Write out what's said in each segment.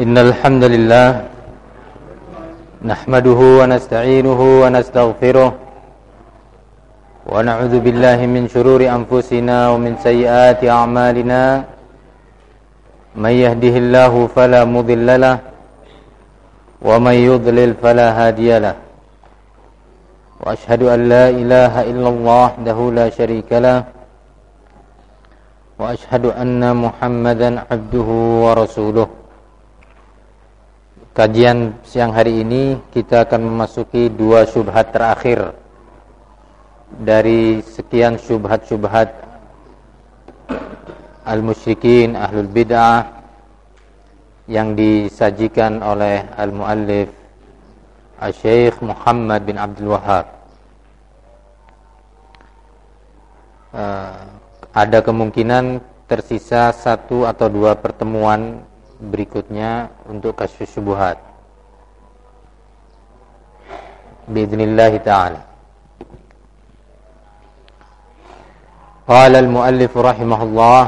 Innal hamdalillah nahmaduhu wa nasta'inuhu wa nastaghfiruh wa na'udzu billahi min shururi anfusina wa min sayyiati a'malina may yahdihillahu fala mudilla lahu wa may yudlil fala hadiya lahu wa ashhadu an la ilaha illallah wahdahu la syarika lahu wa ashhadu anna Muhammadan abduhu wa rasuluh. Kajian siang hari ini kita akan memasuki dua syubhat terakhir dari sekian syubhat-syubhat al-musyrikin ahlul bid'ah yang disajikan oleh al-muallif Syekh Muhammad bin Abdul Wahhab. Ada kemungkinan tersisa satu atau dua pertemuan berikutnya untuk kasus syubhat biidznillah ta'ala. Qala al-muallif rahimahullah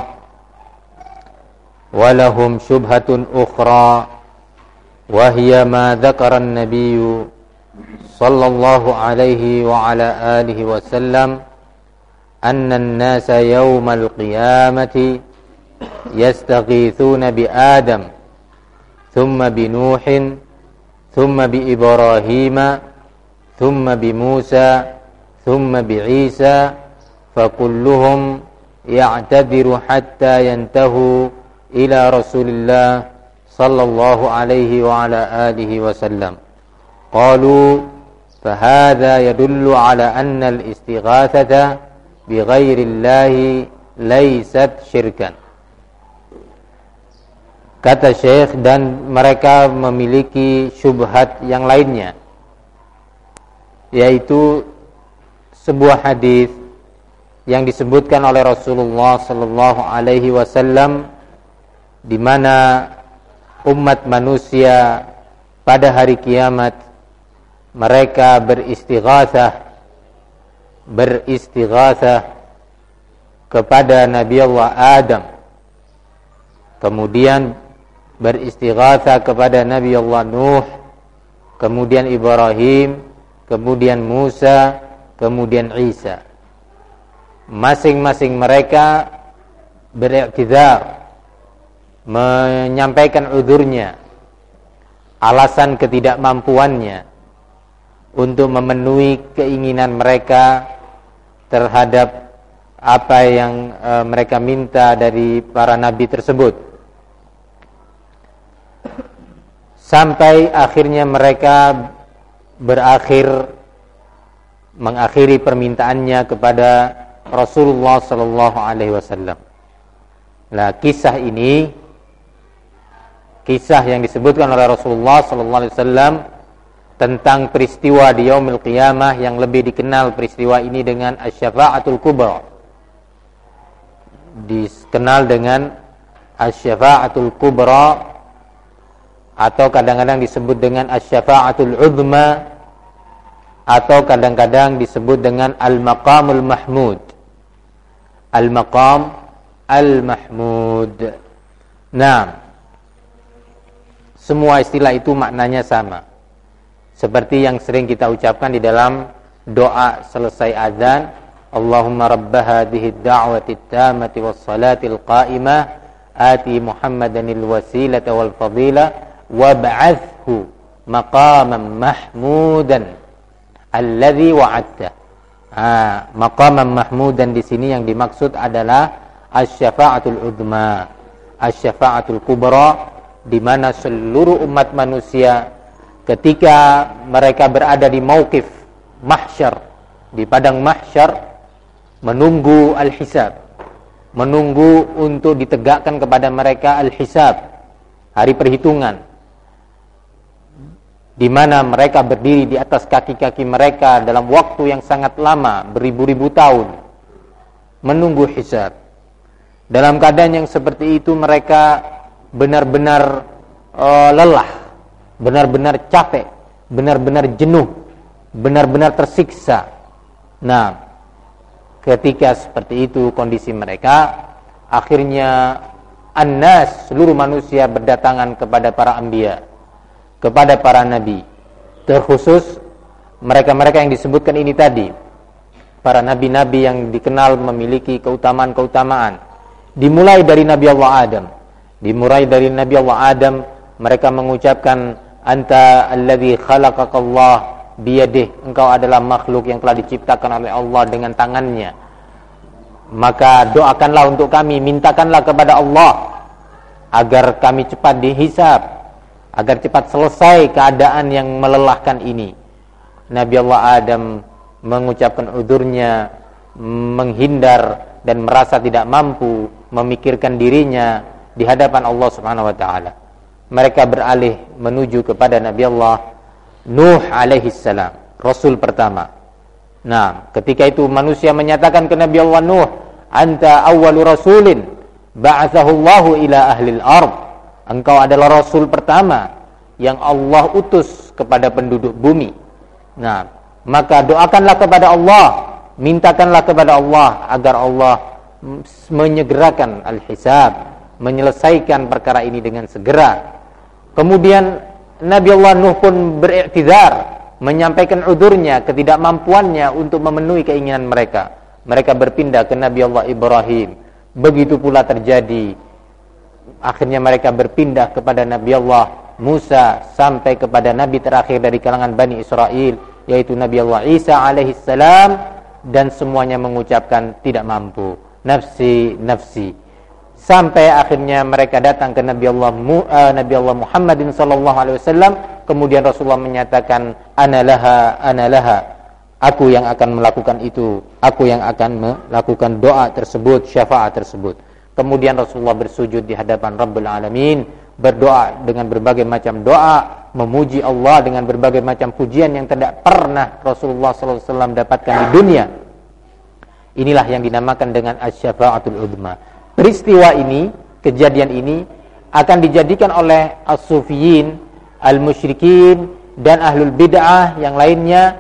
wa lahum syubhatun ukhra wa hiya ma dzakara an-nabiy sallallahu alaihi wa ala alihi wa sallam anna an-nasa yawmal qiyamati يستغيثون بآدم ثم بنوح ثم بإبراهيم ثم بموسى ثم بعيسى فكلهم يعتذر حتى ينتهوا إلى رسول الله صلى الله عليه وعلى آله وسلم قالوا فهذا يدل على أن الاستغاثة بغير الله ليست شركا. Kata Syekh, dan mereka memiliki syubhat yang lainnya, yaitu sebuah hadis yang disebutkan oleh Rasulullah sallallahu alaihi wasallam di mana umat manusia pada hari kiamat mereka beristighatsah kepada Nabi Allah Adam, kemudian beristighatsah kepada Nabi Allah Nuh, kemudian Ibrahim, kemudian Musa, kemudian Isa. Masing-masing mereka beriktidzar, menyampaikan uzurnya, alasan ketidakmampuannya untuk memenuhi keinginan mereka terhadap apa yang mereka minta dari para nabi tersebut. Sampai akhirnya mereka mengakhiri permintaannya kepada Rasulullah sallallahu alaihi wasallam. Nah, kisah ini kisah yang disebutkan oleh Rasulullah sallallahu alaihi wasallam tentang peristiwa di yaumil qiyamah yang lebih dikenal peristiwa ini dengan asy-syafa'atul kubra. Dikenal dengan asy-syafa'atul kubra atau kadang-kadang disebut dengan asy-syafa'atul 'uzma atau kadang-kadang disebut dengan al-maqamul mahmud. Al-maqam al-mahmud. Nah, semua istilah itu maknanya sama. Seperti yang sering kita ucapkan di dalam doa selesai azan, Allahumma rabb hadhihi ad-da'wati at-tammati was-salati al-qa'imah ati Muhammadanil wasilata wal fadilah wab'athhu maqaman mahmudan alladzi wa'adta. Maqaman mahmudan di sini yang dimaksud adalah asy-syafa'atul 'uzma, asy-syafa'atul kubra, di mana seluruh umat manusia ketika mereka berada di mauqif mahsyar, di padang mahsyar, menunggu al-hisab, menunggu untuk ditegakkan kepada mereka al-hisab, hari perhitungan, di mana mereka berdiri di atas kaki-kaki mereka dalam waktu yang sangat lama, beribu-ribu tahun, menunggu hisab. Dalam keadaan yang seperti itu mereka benar-benar lelah, benar-benar capek, benar-benar jenuh, benar-benar tersiksa. Nah, ketika seperti itu kondisi mereka, akhirnya An-nas, seluruh manusia berdatangan kepada para anbiya, kepada para nabi. Terkhusus mereka-mereka yang disebutkan ini tadi, para nabi-nabi yang dikenal memiliki keutamaan-keutamaan. Dimulai dari Nabi Allah Adam. Dimulai dari Nabi Allah Adam, mereka mengucapkan, anta alladzi khalaqakallah biyadih, engkau adalah makhluk yang telah diciptakan oleh Allah dengan tangannya. Maka doakanlah untuk kami, mintakanlah kepada Allah agar kami cepat dihisab, agar cepat selesai keadaan yang melelahkan ini. Nabi Allah Adam mengucapkan udurnya, menghindar dan merasa tidak mampu memikirkan dirinya di hadapan Allah Subhanahu wa taala. Mereka beralih menuju kepada Nabi Allah Nuh alaihi salam, rasul pertama. Nah, ketika itu manusia menyatakan ke Nabi Allah Nuh, anta awwalu rasulin ba'athahu Allahu ila ahlil ard. Engkau adalah rasul pertama yang Allah utus kepada penduduk bumi. Nah, maka doakanlah kepada Allah, mintakanlah kepada Allah agar Allah menyegerakan al-hisab, menyelesaikan perkara ini dengan segera. Kemudian Nabi Allah Nuh pun beriktidzar, menyampaikan udurnya, ketidakmampuannya untuk memenuhi keinginan mereka. Mereka berpindah ke Nabi Allah Ibrahim. Begitu pula terjadi. Akhirnya mereka berpindah kepada Nabi Allah Musa, sampai kepada Nabi terakhir dari kalangan Bani Israel, yaitu Nabi Allah Isa alaihi salam, dan semuanya mengucapkan tidak mampu, nafsi, nafsi. Sampai akhirnya mereka datang ke Nabi Allah Muhammadin sallallahu alaihi wasallam. Kemudian Rasulullah menyatakan, ana laha, aku yang akan melakukan itu, aku yang akan melakukan doa tersebut, syafaat tersebut. Kemudian Rasulullah bersujud di hadapan Rabbul Alamin, berdoa dengan berbagai macam doa, memuji Allah dengan berbagai macam pujian yang tidak pernah Rasulullah sallallahu alaihi wasallam dapatkan di dunia. Inilah yang dinamakan dengan asy-syafa'atul uzma. Peristiwa ini, kejadian ini akan dijadikan oleh as-sufiyin, al-musyrikin, dan ahlul bid'ah yang lainnya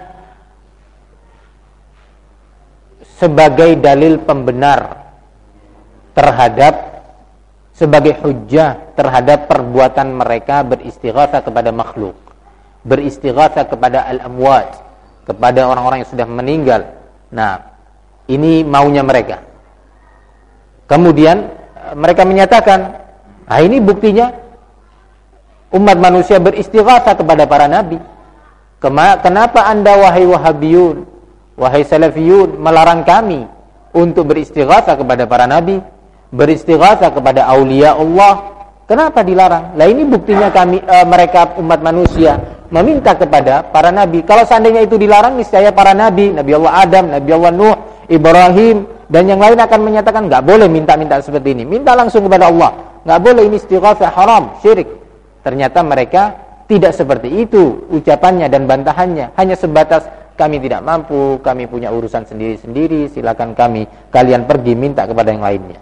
sebagai dalil pembenar terhadap, sebagai hujjah terhadap perbuatan mereka beristighatsah kepada makhluk, beristighatsah kepada al-amwat, kepada orang-orang yang sudah meninggal. Nah, ini maunya mereka. Kemudian mereka menyatakan, ini buktinya umat manusia beristighatsah kepada para nabi. Kenapa anda wahai wahabiyun, wahai salafiyun, melarang kami untuk beristighatsah kepada para nabi, beristighatsah kepada aulia Allah? Kenapa dilarang? Lah ini buktinya kami, mereka umat manusia meminta kepada para nabi. Kalau seandainya itu dilarang, niscaya para nabi, Nabi Allah Adam, Nabi Allah Nuh, Ibrahim, dan yang lain akan menyatakan enggak boleh minta-minta seperti ini. Minta langsung kepada Allah. Enggak boleh, ini istighatsah, haram, syirik. Ternyata mereka tidak seperti itu ucapannya dan bantahannya. Hanya sebatas, kami tidak mampu, kami punya urusan sendiri-sendiri, silakan kalian pergi minta kepada yang lainnya.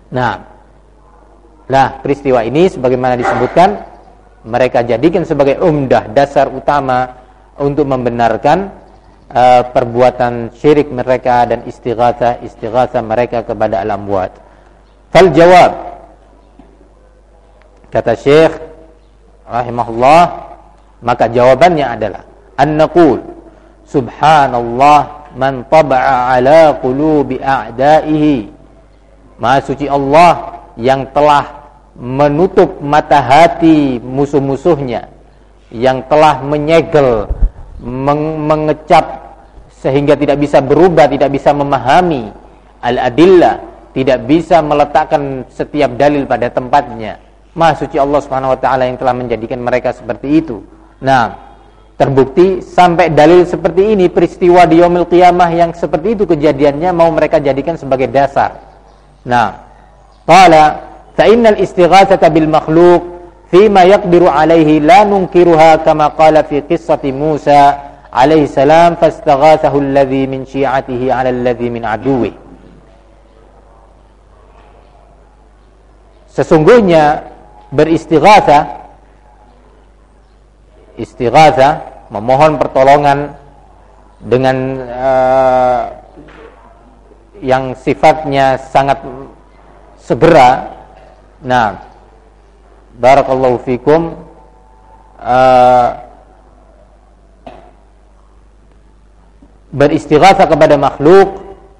Nah, peristiwa ini sebagaimana disebutkan, mereka jadikan sebagai umdah, dasar utama untuk membenarkan perbuatan syirik mereka dan istighatsah mereka kepada al-amwat. Fal jawab, kata Syekh rahimahullah, maka jawabannya adalah an-naqul subhanallah man taba'a ala qulubi a'da'ihi. Maha suci Allah yang telah menutup mata hati musuh-musuhnya, yang telah menyegel, mengecap sehingga tidak bisa berubah, tidak bisa memahami al-adillah, tidak bisa meletakkan setiap dalil pada tempatnya. Maha suci Allah Subhanahu wa taala yang telah menjadikan mereka seperti itu. Nah, terbukti sampai dalil seperti ini, peristiwa di yaumil qiyamah yang seperti itu kejadiannya, mau mereka jadikan sebagai dasar. Nah, qala fa innal istighatsata bil makhluq fima yaqdiru alaihi la nunkiruha kama qala fi qissati Musa alaihi salam fastaghathahu alladhi min syi'atihi 'ala alladhi min aduwwi. Sesungguhnya beristighatsah, memohon pertolongan dengan yang sifatnya sangat segera, Nah, barakallahu fikum. Beristighatsah kepada makhluk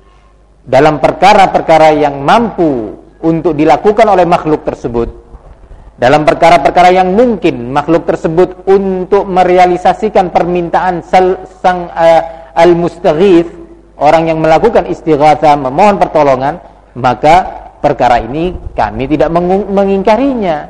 dalam perkara-perkara yang mampu untuk dilakukan oleh makhluk tersebut, dalam perkara-perkara yang mungkin makhluk tersebut untuk merealisasikan permintaan sang al-mustaghits, orang yang melakukan istighatsah, memohon pertolongan, maka perkara ini kami tidak mengingkarinya.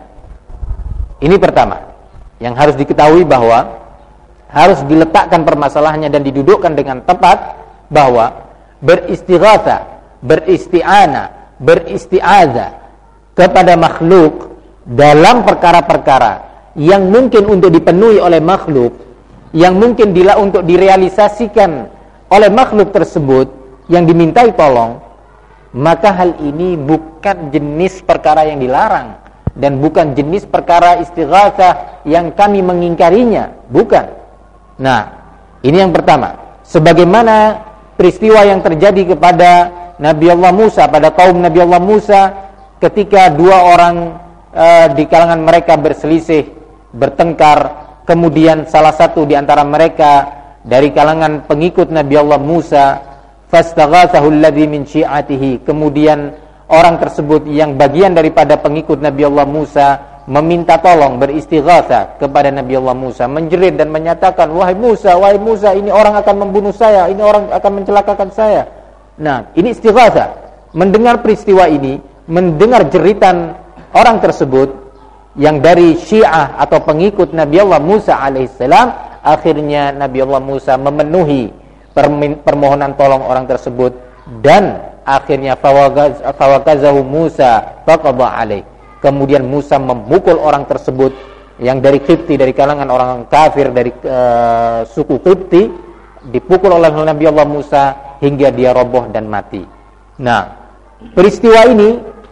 Ini pertama yang harus diketahui, bahwa harus diletakkan permasalahannya dan didudukkan dengan tepat, bahwa beristighatsah, beristi'anah, beristi'adzah kepada makhluk dalam perkara-perkara yang mungkin untuk dipenuhi oleh makhluk, yang mungkin untuk direalisasikan oleh makhluk tersebut yang dimintai tolong, maka hal ini bukan jenis perkara yang dilarang dan bukan jenis perkara istighatsah yang kami mengingkarinya, bukan. Nah, ini yang pertama. Sebagaimana peristiwa yang terjadi kepada Nabi Allah Musa, pada kaum Nabi Allah Musa, ketika dua orang di kalangan mereka berselisih, bertengkar, kemudian salah satu di antara mereka dari kalangan pengikut Nabi Allah Musa, fastaghathahu alladhi min syi'atihi, kemudian orang tersebut yang bagian daripada pengikut Nabi Allah Musa meminta tolong, beristighatsah kepada Nabi Allah Musa, menjerit dan menyatakan, wahai Musa, ini orang akan membunuh saya, ini orang akan mencelakakan saya. Nah, ini istighatsah. Mendengar peristiwa ini, mendengar jeritan orang tersebut yang dari Syiah atau pengikut Nabi Allah Musa alaihissalam, akhirnya Nabi Allah Musa memenuhi permohonan tolong orang tersebut, dan akhirnya fawakazahu Musa faqadha alaih. Kemudian Musa memukul orang tersebut yang dari Qibti, dari kalangan orang kafir, dari suku Qibti, dipukul oleh Nabi Allah Musa hingga dia roboh dan mati. Nah, peristiwa ini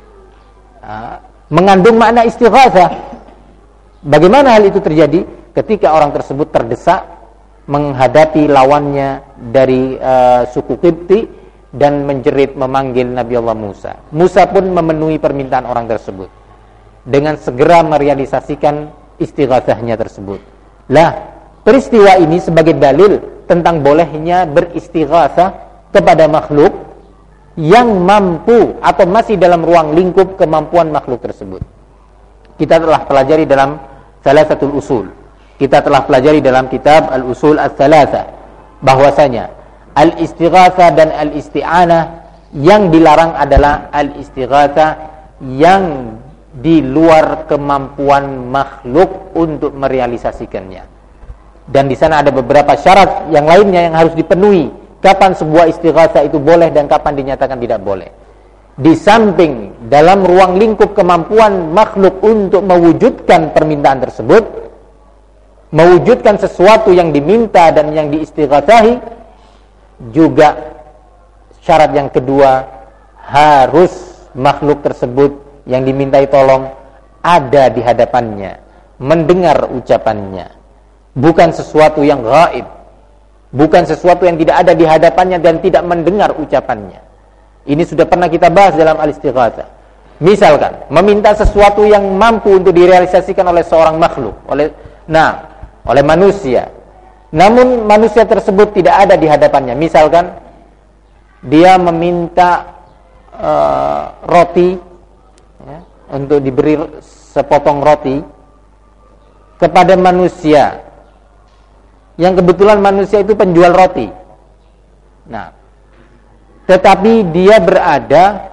mengandung makna istighatsah. Bagaimana hal itu terjadi? Ketika orang tersebut terdesak menghadapi lawannya dari suku Qibti dan menjerit memanggil Nabi Allah Musa. Musa pun memenuhi permintaan orang tersebut dengan segera merealisasikan istighatsahnya tersebut. Lah, peristiwa ini sebagai dalil tentang bolehnya beristighatsah kepada makhluk yang mampu atau masih dalam ruang lingkup kemampuan makhluk tersebut. Kita telah pelajari dalam Thalathatul Usul. Kita telah pelajari dalam kitab Al-Usul Ats-Tsalatsa bahwasanya al-istighatsah dan al-isti'anah yang dilarang adalah al-istighatsah yang di luar kemampuan makhluk untuk merealisasikannya. Dan di sana ada beberapa syarat yang lainnya yang harus dipenuhi. Kapan sebuah istighatsah itu boleh dan kapan dinyatakan tidak boleh. Di samping dalam ruang lingkup kemampuan makhluk untuk mewujudkan permintaan tersebut, mewujudkan sesuatu yang diminta dan yang diistighatsahi, juga syarat yang kedua, harus makhluk tersebut yang dimintai tolong ada di hadapannya, mendengar ucapannya, bukan sesuatu yang gaib, bukan sesuatu yang tidak ada di hadapannya dan tidak mendengar ucapannya. Ini sudah pernah kita bahas dalam al-istighatsah. Misalkan meminta sesuatu yang mampu untuk direalisasikan oleh seorang makhluk, oleh manusia, namun manusia tersebut tidak ada di hadapannya. Misalkan dia meminta roti, untuk diberi sepotong roti kepada manusia yang kebetulan manusia itu penjual roti. Nah, tetapi dia berada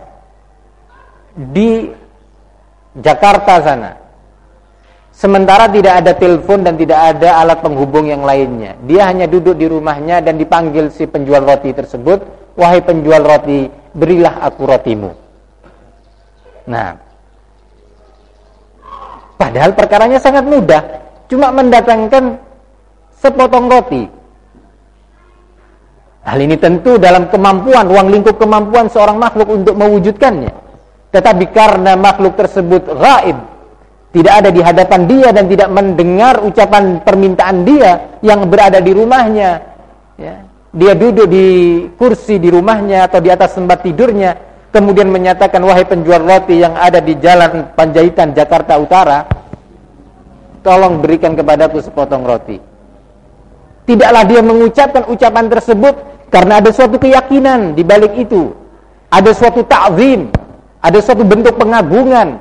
di Jakarta sana, sementara tidak ada telepon dan tidak ada alat penghubung yang lainnya. Dia hanya duduk di rumahnya dan dipanggil si penjual roti tersebut, wahai penjual roti, berilah aku rotimu. Nah, padahal perkaranya sangat mudah, cuma mendatangkan sepotong roti. Hal ini tentu dalam kemampuan, ruang lingkup kemampuan seorang makhluk untuk mewujudkannya. Tetapi karena makhluk tersebut gaib, tidak ada di hadapan dia dan tidak mendengar ucapan permintaan dia yang berada di rumahnya, ya. Dia duduk di kursi di rumahnya atau di atas tempat tidurnya, kemudian menyatakan, wahai penjual roti yang ada di Jalan Panjaitan Jakarta Utara, tolong berikan kepadaku sepotong roti. Tidaklah dia mengucapkan ucapan tersebut karena ada suatu keyakinan di balik itu, ada suatu ta'zim, ada suatu bentuk pengagungan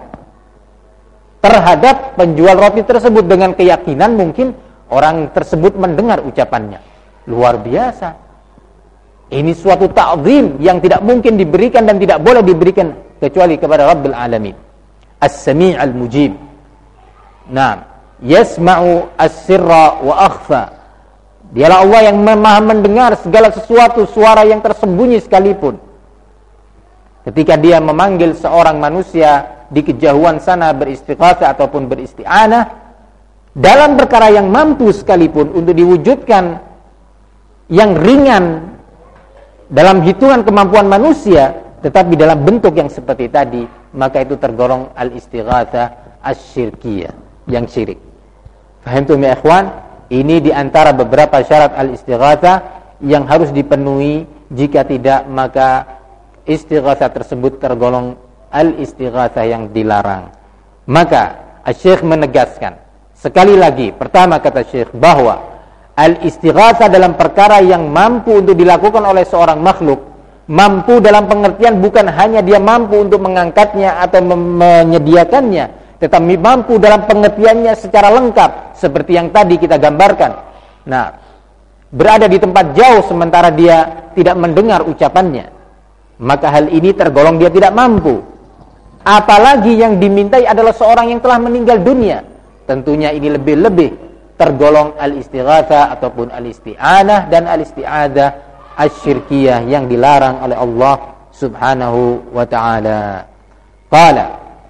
terhadap penjual roti tersebut, dengan keyakinan mungkin orang tersebut mendengar ucapannya. Luar biasa. Ini suatu ta'zim yang tidak mungkin diberikan dan tidak boleh diberikan kecuali kepada Rabbil Alamin, As-Sami' Al-Mujib. Nah, yasma'u as-sirra wa akhfa. Dialah Allah yang maha mendengar segala sesuatu, suara yang tersembunyi sekalipun. Ketika dia memanggil seorang manusia di kejauhan sana beristighatsah ataupun beristi'anah dalam perkara yang mampu sekalipun untuk diwujudkan yang ringan dalam hitungan kemampuan manusia, tetapi dalam bentuk yang seperti tadi, maka itu tergolong al-istighatsah asy-syirkiyah, yang syirik. Fahamtum ya ikhwan? Ini diantara beberapa syarat al-istighatsah yang harus dipenuhi. Jika tidak, maka istighatsah tersebut tergolong al-istighatsah yang dilarang. Maka Syekh menegaskan sekali lagi, pertama kata Syekh, bahwa al-istighatsah dalam perkara yang mampu untuk dilakukan oleh seorang makhluk, mampu dalam pengertian bukan hanya dia mampu untuk mengangkatnya atau menyediakannya, tetapi mampu dalam pengertiannya secara lengkap, seperti yang tadi kita gambarkan. Nah, berada di tempat jauh sementara dia tidak mendengar ucapannya, maka hal ini tergolong dia tidak mampu. Apalagi yang dimintai adalah seorang yang telah meninggal dunia, tentunya ini lebih-lebih tergolong al-istighatsah ataupun al-isti'anah dan al-isti'adzah asy-syirkiyah yang dilarang oleh Allah Subhanahu wa ta'ala. Qala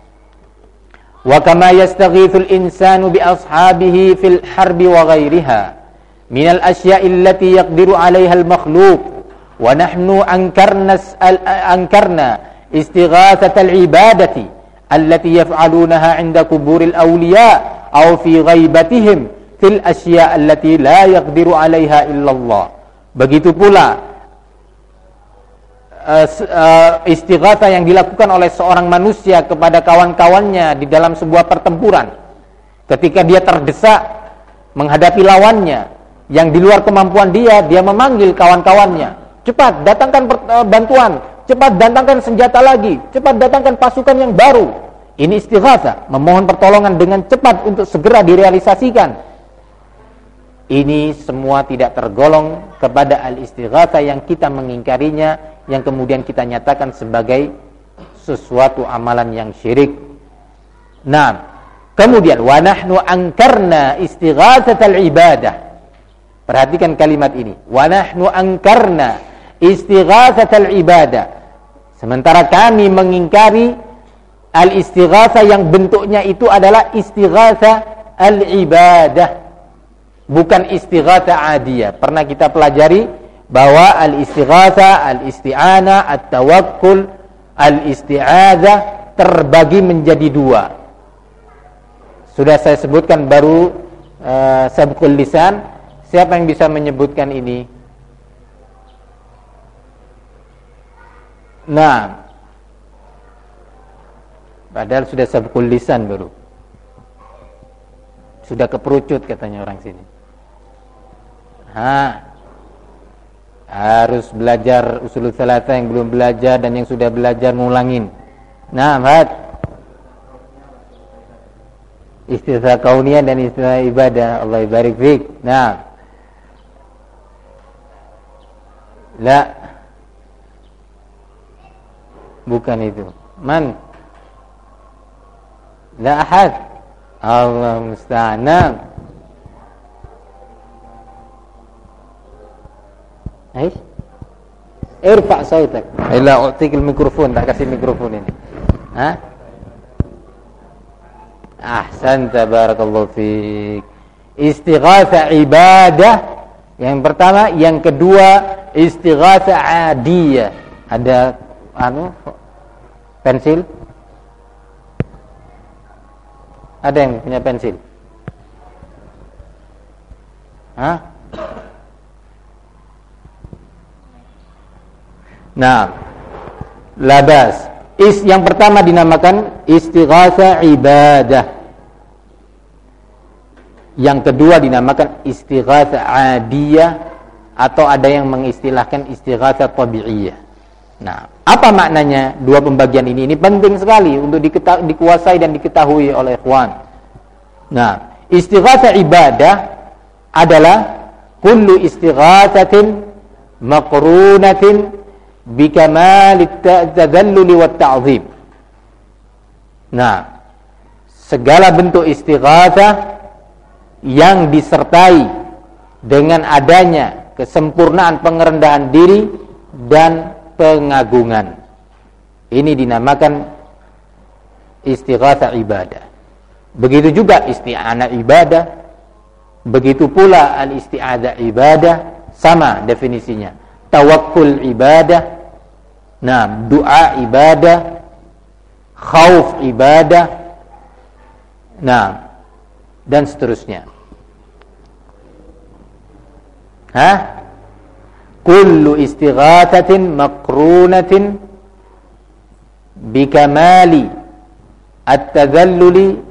wa kama yastaghithul insanu bi ashabihi fil harbi wa ghairiha min al asya'i allati yaqdiru 'alayha al makhluq wa nahnu ankarna istighatsat al ibadati allati yaf'alunaha 'inda quburil awliya aw fi ghaibatihim fil asya' allati la yaqdiru 'alayha illa Allah. Begitu pula istighatsah yang dilakukan oleh seorang manusia kepada kawan-kawannya di dalam sebuah pertempuran. Ketika dia terdesak menghadapi lawannya yang di luar kemampuan dia memanggil kawan-kawannya, cepat datangkan bantuan, cepat datangkan senjata lagi, cepat datangkan pasukan yang baru. Ini istighatsah, memohon pertolongan dengan cepat untuk segera direalisasikan. Ini semua tidak tergolong kepada al-istighatsah yang kita mengingkarinya, yang kemudian kita nyatakan sebagai sesuatu amalan yang syirik. Nah, kemudian wa nahnu ankarna istighatsatal ibadah. Perhatikan kalimat ini. Wa nahnu ankarna istighatsatal ibadah. Sementara kami mengingkari al-istighatsah yang bentuknya itu adalah istighatsah al-ibadah, bukan istighatsah adiyah. Pernah kita pelajari bahwa al-istighatsah, al-isti'anah, at-tawakkul, al-isti'adzah terbagi menjadi dua. Sudah saya sebutkan baru sabqul lisan. Siapa yang bisa menyebutkan ini? Nah, padahal sudah sabqul lisan baru. Sudah keperucut katanya orang sini. Harus belajar usul tsalatsa yang belum belajar, dan yang sudah belajar ngulangin. Nah, istighatsah kauniyah dan istighatsah ibadah. Allah barik fik. Nah, la, bukan itu. Man? La ahad. Allah musta'an. Aish, irfa' sautak. Ila u'tik al-mikrofon, tak kasih mikrofon ini. Ahsanta, barakallahu fiik. Istighatsah ibadah yang pertama, yang kedua istighatsah adiyah. Ada pensil? Ada yang punya pensil? Nah, labas. Yang pertama dinamakan istighatsah ibadah. Yang kedua dinamakan istighatsah adiyah, atau ada yang mengistilahkan istighatsah tabi'iyah. Nah, apa maknanya dua pembagian ini? Ini penting sekali untuk dikuasai dan diketahui oleh ikhwan. Nah, istighatsah ibadah adalah kullu istighatsatin maqrunatin bikamalit tadalluli wat ta'zim. Nah, segala bentuk istighatsah yang disertai dengan adanya kesempurnaan pengerendahan diri dan pengagungan, ini dinamakan istighatsah ibadah. Begitu juga isti'anah ibadah, begitu pula al-isti'adzah ibadah, sama definisinya. Tawakkul ibadah, nah, doa ibadah, khauf ibadah, nah, dan seterusnya. Kullu istighathatin maqrunatin bikamali at-tadhalluli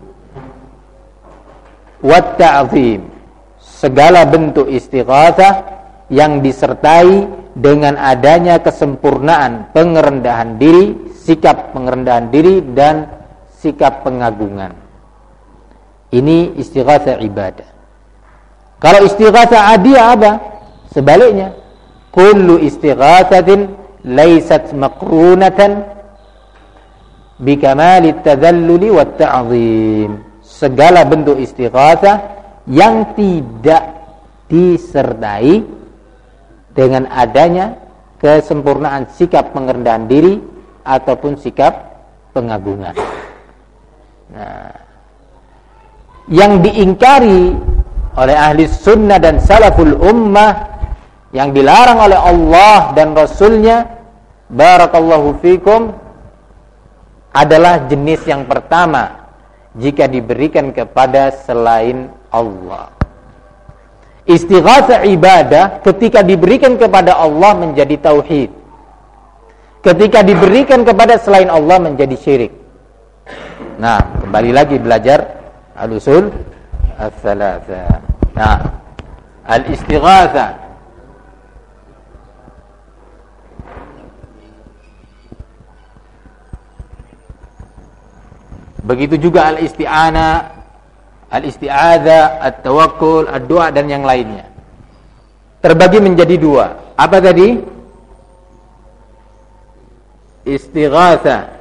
wat ta'zim. Segala bentuk istighatsah yang disertai dengan adanya kesempurnaan pengerendahan diri, sikap pengerendahan diri dan sikap pengagungan. Ini istighatsah ibadah. Kalau istighatsah adiyah apa? Sebaliknya, kullu istighatsatin laysat maqrunatan bikamali tadalluli wat ta'zim. Segala bentuk istighatsah yang tidak disertai dengan adanya kesempurnaan sikap pengerendahan diri ataupun sikap pengagungan. Nah, yang diingkari oleh ahli sunnah dan salaful ummah, yang dilarang oleh Allah dan Rasulnya, barakallahu fikum, adalah jenis yang pertama jika diberikan kepada selain Allah. Istighatsah ibadah ketika diberikan kepada Allah menjadi tauhid. Ketika diberikan kepada selain Allah menjadi syirik. Nah, kembali lagi belajar al-usul ats-tsalatsah. Nah, al-istighatsah begitu juga al-isti'anah, al-isti'adzah, at-tawakkul, ad-du'a dan yang lainnya. Terbagi menjadi dua. Apa tadi? Istighatsah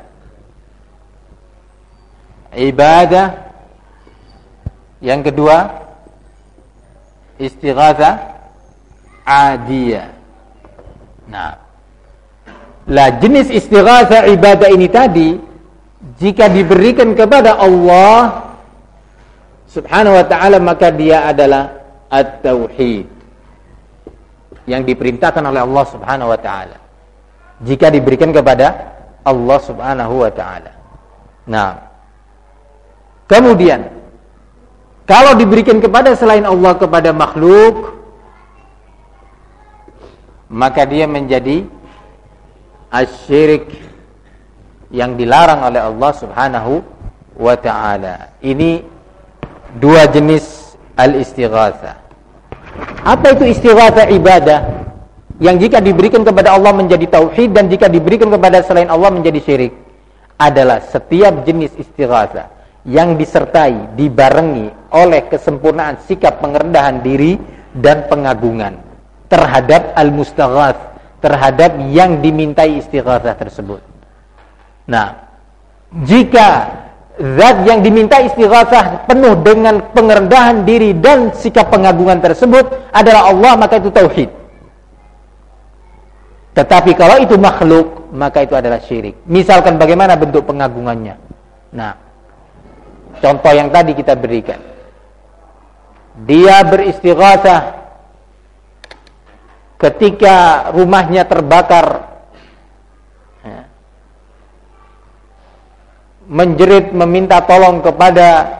ibadah. Yang kedua, istighatsah adiyah. Nah, jenis istighatsah ibadah ini tadi, jika diberikan kepada Allah Subhanahu wa ta'ala, maka dia adalah at-tauhid yang diperintahkan oleh Allah Subhanahu wa ta'ala. Jika diberikan kepada Allah Subhanahu wa ta'ala. Nah, kemudian kalau diberikan kepada selain Allah, kepada makhluk, maka dia menjadi asyirik yang dilarang oleh Allah Subhanahu wa ta'ala. Ini dua jenis al-istighatsah. Apa itu istighatsah ibadah? Yang jika diberikan kepada Allah menjadi tauhid, dan jika diberikan kepada selain Allah menjadi syirik. Adalah setiap jenis istighatsah yang disertai, dibarengi oleh kesempurnaan sikap pengerendahan diri dan pengagungan terhadap al-mustaghats, terhadap yang dimintai istighatsah tersebut. Nah, jika zat yang diminta istighatsah penuh dengan pengerendahan diri dan sikap pengagungan tersebut adalah Allah, maka itu tauhid. Tetapi kalau itu makhluk, maka itu adalah syirik. Misalkan bagaimana bentuk pengagungannya. Nah, contoh yang tadi kita berikan. Dia beristighatsah ketika rumahnya terbakar, menjerit meminta tolong kepada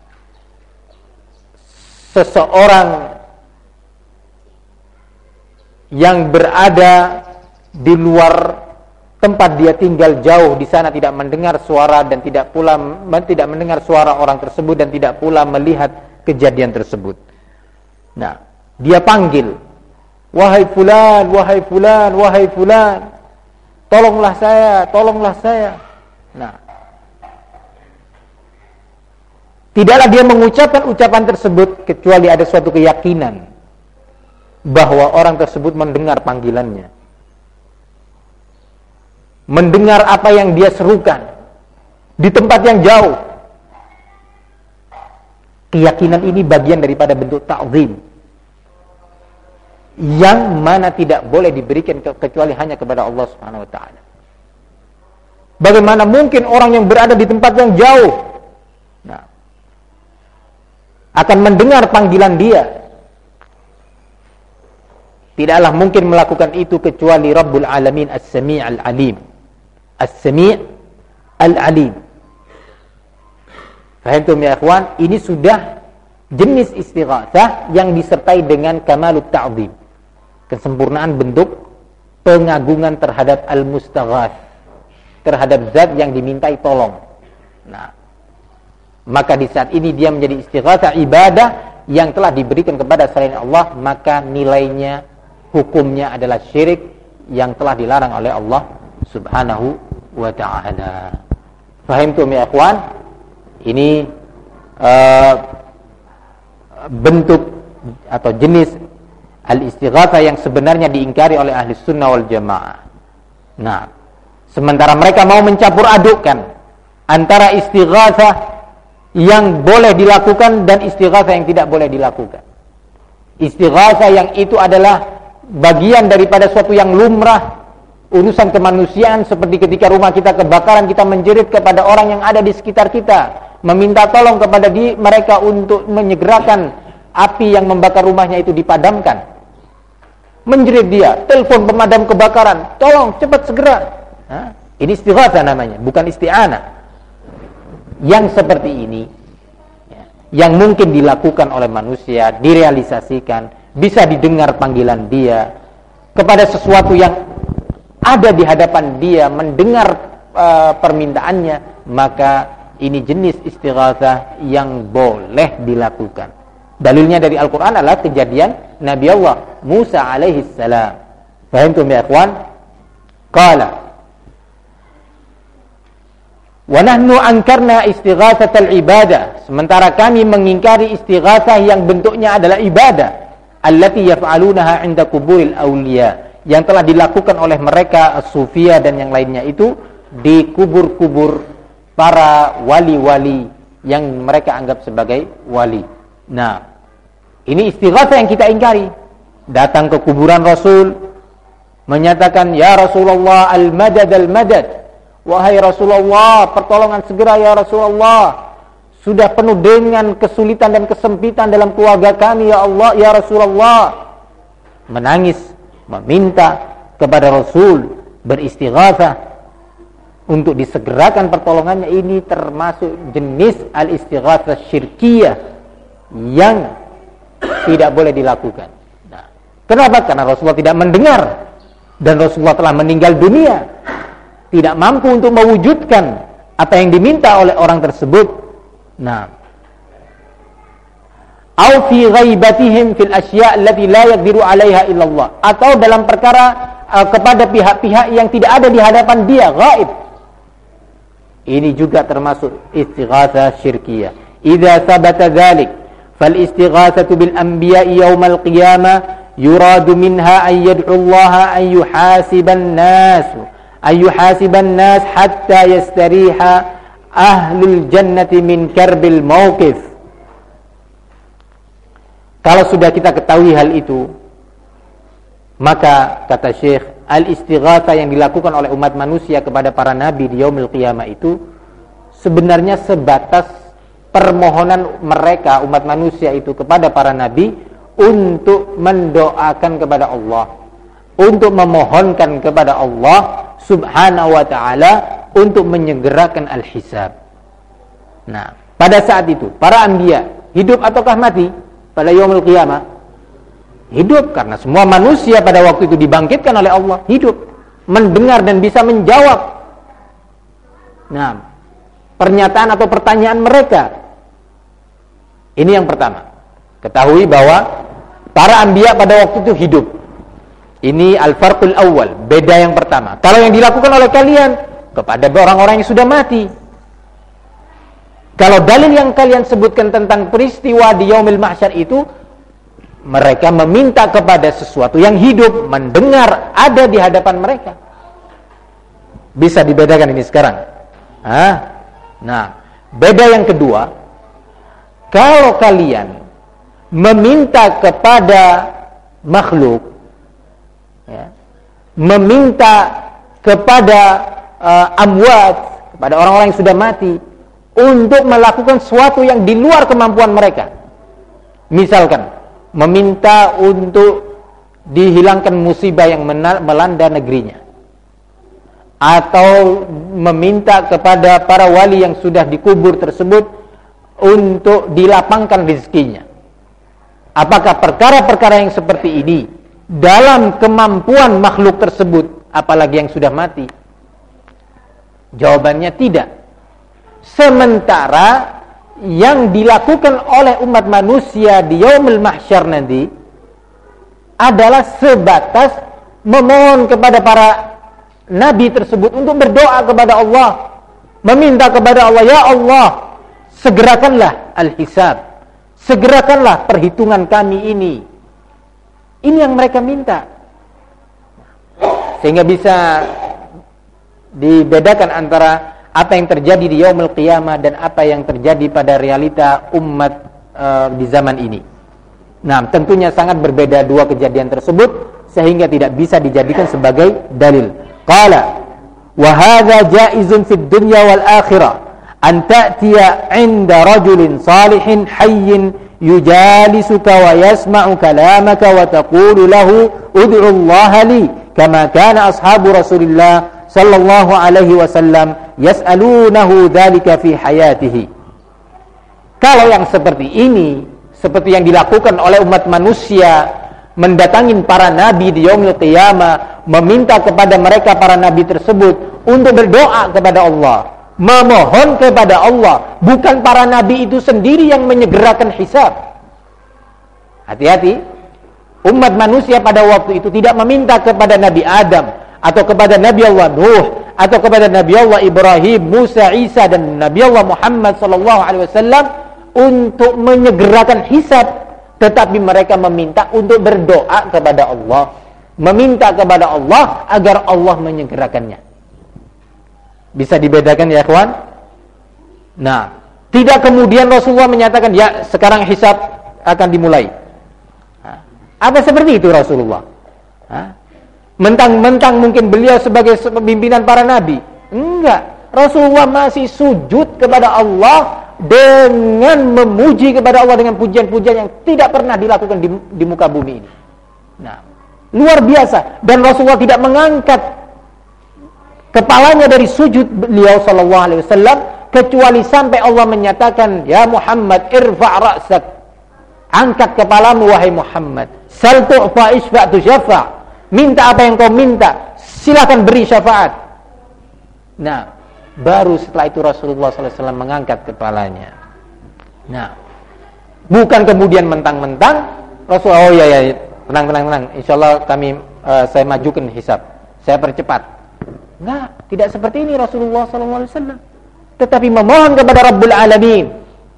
seseorang yang berada di luar tempat dia tinggal jauh, di sana tidak mendengar suara dan tidak mendengar suara orang tersebut dan tidak pula melihat kejadian tersebut. Nah, dia panggil, wahai fulan, wahai fulan, wahai fulan, tolonglah saya, tolonglah saya. Nah, tidaklah dia mengucapkan ucapan tersebut kecuali ada suatu keyakinan bahwa orang tersebut mendengar panggilannya, mendengar apa yang dia serukan di tempat yang jauh. Keyakinan ini bagian daripada bentuk ta'zim yang mana tidak boleh diberikan kecuali hanya kepada Allah Subhanahu wa taala. Bagaimana mungkin orang yang berada di tempat yang jauh akan mendengar panggilan dia? Tidaklah mungkin melakukan itu kecuali Rabbul Alamin As-Sami' Al-Alim. As-Sami' Al-Alim. Fahimtum ya ikhwan? Ini sudah jenis istighatsah yang disertai dengan kamalut ta'zim, kesempurnaan bentuk pengagungan terhadap al-mustaghath, terhadap zat yang dimintai tolong. Nah, maka di saat ini dia menjadi istighatsah ibadah yang telah diberikan kepada selain Allah, maka nilainya, hukumnya adalah syirik yang telah dilarang oleh Allah Subhanahu wa ta'ala. Fahimtum ya ikhwan? Ini bentuk atau jenis al-istighatsah yang sebenarnya diingkari oleh ahli sunnah wal jamaah. Nah, sementara mereka mau mencampur adukkan antara istighatsah yang boleh dilakukan dan istighatsah yang tidak boleh dilakukan. Istighatsah yang itu adalah bagian daripada suatu yang lumrah, urusan kemanusiaan, seperti ketika rumah kita kebakaran, kita menjerit kepada orang yang ada di sekitar kita, meminta tolong kepada mereka untuk menyegerakan api yang membakar rumahnya itu dipadamkan. Menjerit dia, telepon pemadam kebakaran, tolong cepat segera. Nah, ini istighatsah namanya, bukan isti'anah. Yang seperti ini yang mungkin dilakukan oleh manusia, direalisasikan, bisa didengar panggilan dia kepada sesuatu yang ada di hadapan dia, mendengar permintaannya, maka ini jenis istighatsah yang boleh dilakukan. Dalilnya dari Al-Quran adalah kejadian Nabi Allah Musa alaihi salam. Fahimtum ya ikhwan? Qala wa nahnu ankarna istighatsatal ibadah, sementara kami mengingkari istighatsah yang bentuknya adalah ibadah, allati yaf'alunaha 'inda kuburil awliya, yang telah dilakukan oleh mereka as-sufiyah dan yang lainnya itu di kubur-kubur para wali-wali yang mereka anggap sebagai wali. Nah, ini istighatsah yang kita ingkari. Datang ke kuburan Rasul, menyatakan, ya Rasulullah, al-madad al-madad, wahai Rasulullah, pertolongan segera ya Rasulullah, sudah penuh dengan kesulitan dan kesempitan dalam keluarga kami ya Allah, ya Rasulullah. Menangis, meminta kepada Rasul, beristighatsah untuk disegerakan pertolongannya. Ini termasuk jenis al-istighatsah syirkiyah yang tidak boleh dilakukan. Nah, kenapa? Karena Rasulullah tidak mendengar dan Rasulullah telah meninggal dunia, tidak mampu untuk mewujudkan apa yang diminta oleh orang tersebut. Nah, au fi ghaibatihim fil asya' allati la yaqdiru 'alaiha illallah, atau dalam perkara kepada pihak-pihak yang tidak ada di hadapan dia, ghaib. Ini juga termasuk istighatsah syirkiyah. Idza sabata dzalik fal istighatsatu bil anbiya'i yaumal qiyamah yuradu minha ay yad'u Allah an yuhasiban nas hatta yastariha ahlul jannati min karbil mauqif. Kalau sudah kita ketahui hal itu, maka kata Syekh, al-istighatsah yang dilakukan oleh umat manusia kepada para nabi di yaumil qiyamah itu sebenarnya sebatas permohonan mereka, umat manusia itu, kepada para nabi untuk mendoakan kepada Allah, untuk memohonkan kepada Allah Subhanahu wa ta'ala untuk menyegerakan al-hisab. Nah, pada saat itu para anbiya hidup ataukah mati pada yaumul qiyamah? Hidup, karena semua manusia pada waktu itu dibangkitkan oleh Allah, hidup. mendengar dan bisa menjawab pernyataan atau pertanyaan mereka. Ini yang pertama. Ketahui bahwa para anbiya pada waktu itu hidup. Ini al-farqul awal, beda yang pertama. Kalau yang dilakukan oleh kalian kepada orang-orang yang sudah mati. Kalau dalil yang kalian sebutkan tentang peristiwa di Yaumil Mahsyar itu, mereka meminta kepada sesuatu yang hidup, mendengar, ada di hadapan mereka. Bisa dibedakan ini sekarang. Nah, beda yang kedua, kalau kalian meminta kepada makhluk, meminta kepada amwat, kepada orang-orang yang sudah mati, untuk melakukan sesuatu yang di luar kemampuan mereka. Misalkan meminta untuk dihilangkan musibah yang melanda negerinya, atau meminta kepada para wali yang sudah dikubur tersebut untuk dilapangkan rezekinya. Apakah perkara-perkara yang seperti ini dalam kemampuan makhluk tersebut, apalagi yang sudah mati? Jawabannya tidak. Sementara yang dilakukan oleh umat manusia di Yaumul Mahsyar nanti adalah sebatas memohon kepada para nabi tersebut untuk berdoa kepada Allah, meminta kepada Allah, ya Allah, segerakanlah al-hisab, segerakanlah perhitungan kami ini. Ini yang mereka minta. Sehingga bisa dibedakan antara apa yang terjadi di Yaumul Qiyamah dan apa yang terjadi pada realita umat di zaman ini. Nah, tentunya sangat berbeda dua kejadian tersebut, sehingga tidak bisa dijadikan sebagai dalil. Qala wa hadza jaizun fid dunya wal akhirah an ta'tiya 'inda rajulin salihin hayyin yujalisuka wa yasma'u kalamaka wa taqulu lahu ud'u Allah li kama kana ashabu Rasulillah sallallahu alaihi wasallam yas'alunahu dzalika fi hayatihi. Kalau yang seperti ini, seperti yang dilakukan oleh umat manusia, mendatangin para nabi di yaumil qiyamah, meminta kepada mereka para nabi tersebut untuk berdoa kepada Allah, memohon kepada Allah, bukan para nabi itu sendiri yang menyegerakan hisab. Hati-hati, umat manusia pada waktu itu tidak meminta kepada Nabi Adam atau kepada Nabi Allah Nuh atau kepada Nabi Allah Ibrahim, Musa, Isa dan Nabi Allah Muhammad sallallahu alaihi wasallam untuk menyegerakan hisab, tetapi mereka meminta untuk berdoa kepada Allah, meminta kepada Allah agar Allah menyegerakannya. Bisa dibedakan ya kawan? Nah, tidak kemudian Rasulullah menyatakan ya sekarang hisab akan dimulai. Apa seperti itu Rasulullah? Mentang-mentang mungkin beliau sebagai pimpinan para nabi. Enggak, Rasulullah masih sujud kepada Allah dengan memuji kepada Allah dengan pujian-pujian yang tidak pernah dilakukan di muka bumi ini. Nah, luar biasa. Dan Rasulullah tidak mengangkat kepalanya dari sujud beliau sallallahu alaihi wasallam kecuali sampai Allah menyatakan, ya Muhammad irfa' ra'sak, angkat kepalamu wahai Muhammad, sal tu'fa isfa' tusyaffa', minta apa yang kau minta, silakan beri syafaat. Nah, baru setelah itu Rasulullah SAW mengangkat kepalanya. Nah, bukan kemudian mentang-mentang Rasulullah, oh ya, tenang, insyaallah saya majukan hisab, saya percepat. Nah, tidak seperti ini Rasulullah SAW. Tetapi memohon kepada Rabbul Alamin,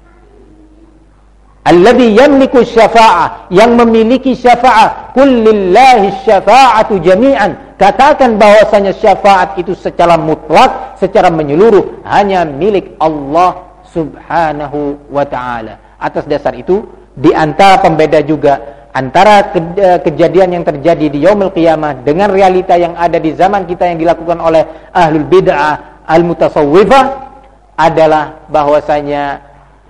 alladzi yamliku syafa'ah, yang memiliki syafa'ah. Qul lillahi syafa'atu jami'an, katakan bahwasanya syafaat itu secara mutlak, secara menyeluruh hanya milik Allah Subhanahu wa ta'ala. Atas dasar itu, di antara pembeda juga antara kejadian yang terjadi di yaumul qiyamah dengan realita yang ada di zaman kita yang dilakukan oleh ahlul bid'ah al-mutasawwifah adalah bahwasanya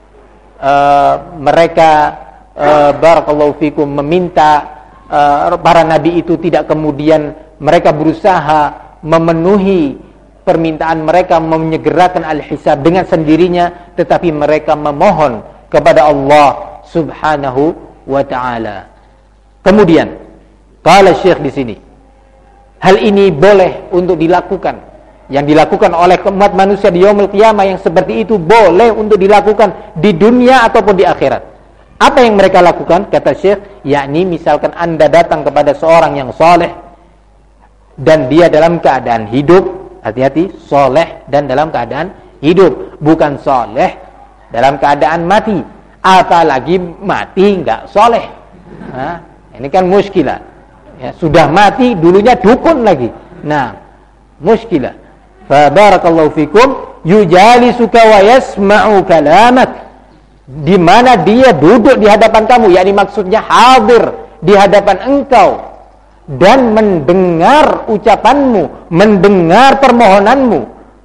mereka barakallahu fikum meminta para nabi itu tidak kemudian mereka berusaha memenuhi permintaan mereka menyegerakan al-hisab dengan sendirinya, tetapi mereka memohon kepada Allah Subhanahu wa ta'ala. Kemudian qala Syekh di sini, hal ini boleh untuk dilakukan. Yang dilakukan oleh umat manusia di yaumul qiyamah yang seperti itu boleh untuk dilakukan di dunia ataupun di akhirat. Apa yang mereka lakukan? Kata Syekh, yakni misalkan Anda datang kepada seorang yang soleh dan dia dalam keadaan hidup. Hati-hati, soleh dan dalam keadaan hidup, bukan soleh dalam keadaan mati. Apalagi mati enggak soleh. Nah, ini kan muskilah. Ya, sudah mati, dulunya dukun lagi. Nah, muskilah. Fa barakallahu fikum yujalisuka wa yasma'u kalamak. Di mana dia duduk di hadapan kamu, yakni maksudnya hadir di hadapan engkau dan mendengar ucapanmu, mendengar permohonanmu.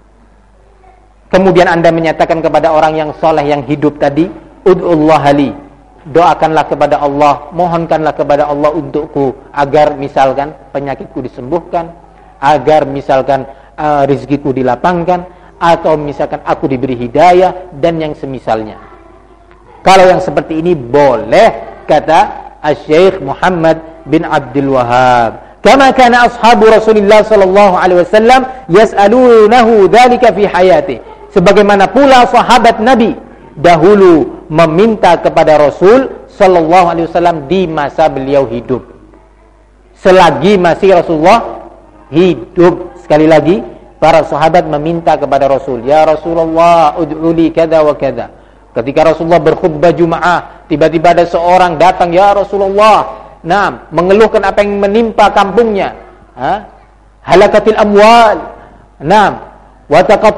Kemudian Anda menyatakan kepada orang yang soleh yang hidup tadi, ud'ullaha li, doakanlah kepada Allah, mohonkanlah kepada Allah untukku agar misalkan penyakitku disembuhkan, agar misalkan rizkiku dilapangkan, atau misalkan aku diberi hidayah dan yang semisalnya. Kalau yang seperti ini boleh, kata Asy-Syaikh Muhammad bin Abdul Wahhab. Kama kana ashabu Rasulillah sallallahu alaihi wasallam yas'alunahu dzalika fi hayati. Sebagaimana pula sahabat Nabi dahulu meminta kepada Rasul sallallahu alaihi wasallam di masa beliau hidup. Selagi masih Rasulullah hidup, sekali lagi para sahabat meminta kepada Rasul, ya Rasulullah ud'uli kadza wa kadza. Ketika Rasulullah berkhutbah Jumaah, tiba-tiba ada seorang datang, ya Rasulullah, nah, mengeluhkan apa yang menimpa kampungnya. Halakatil amwal. Nah, wa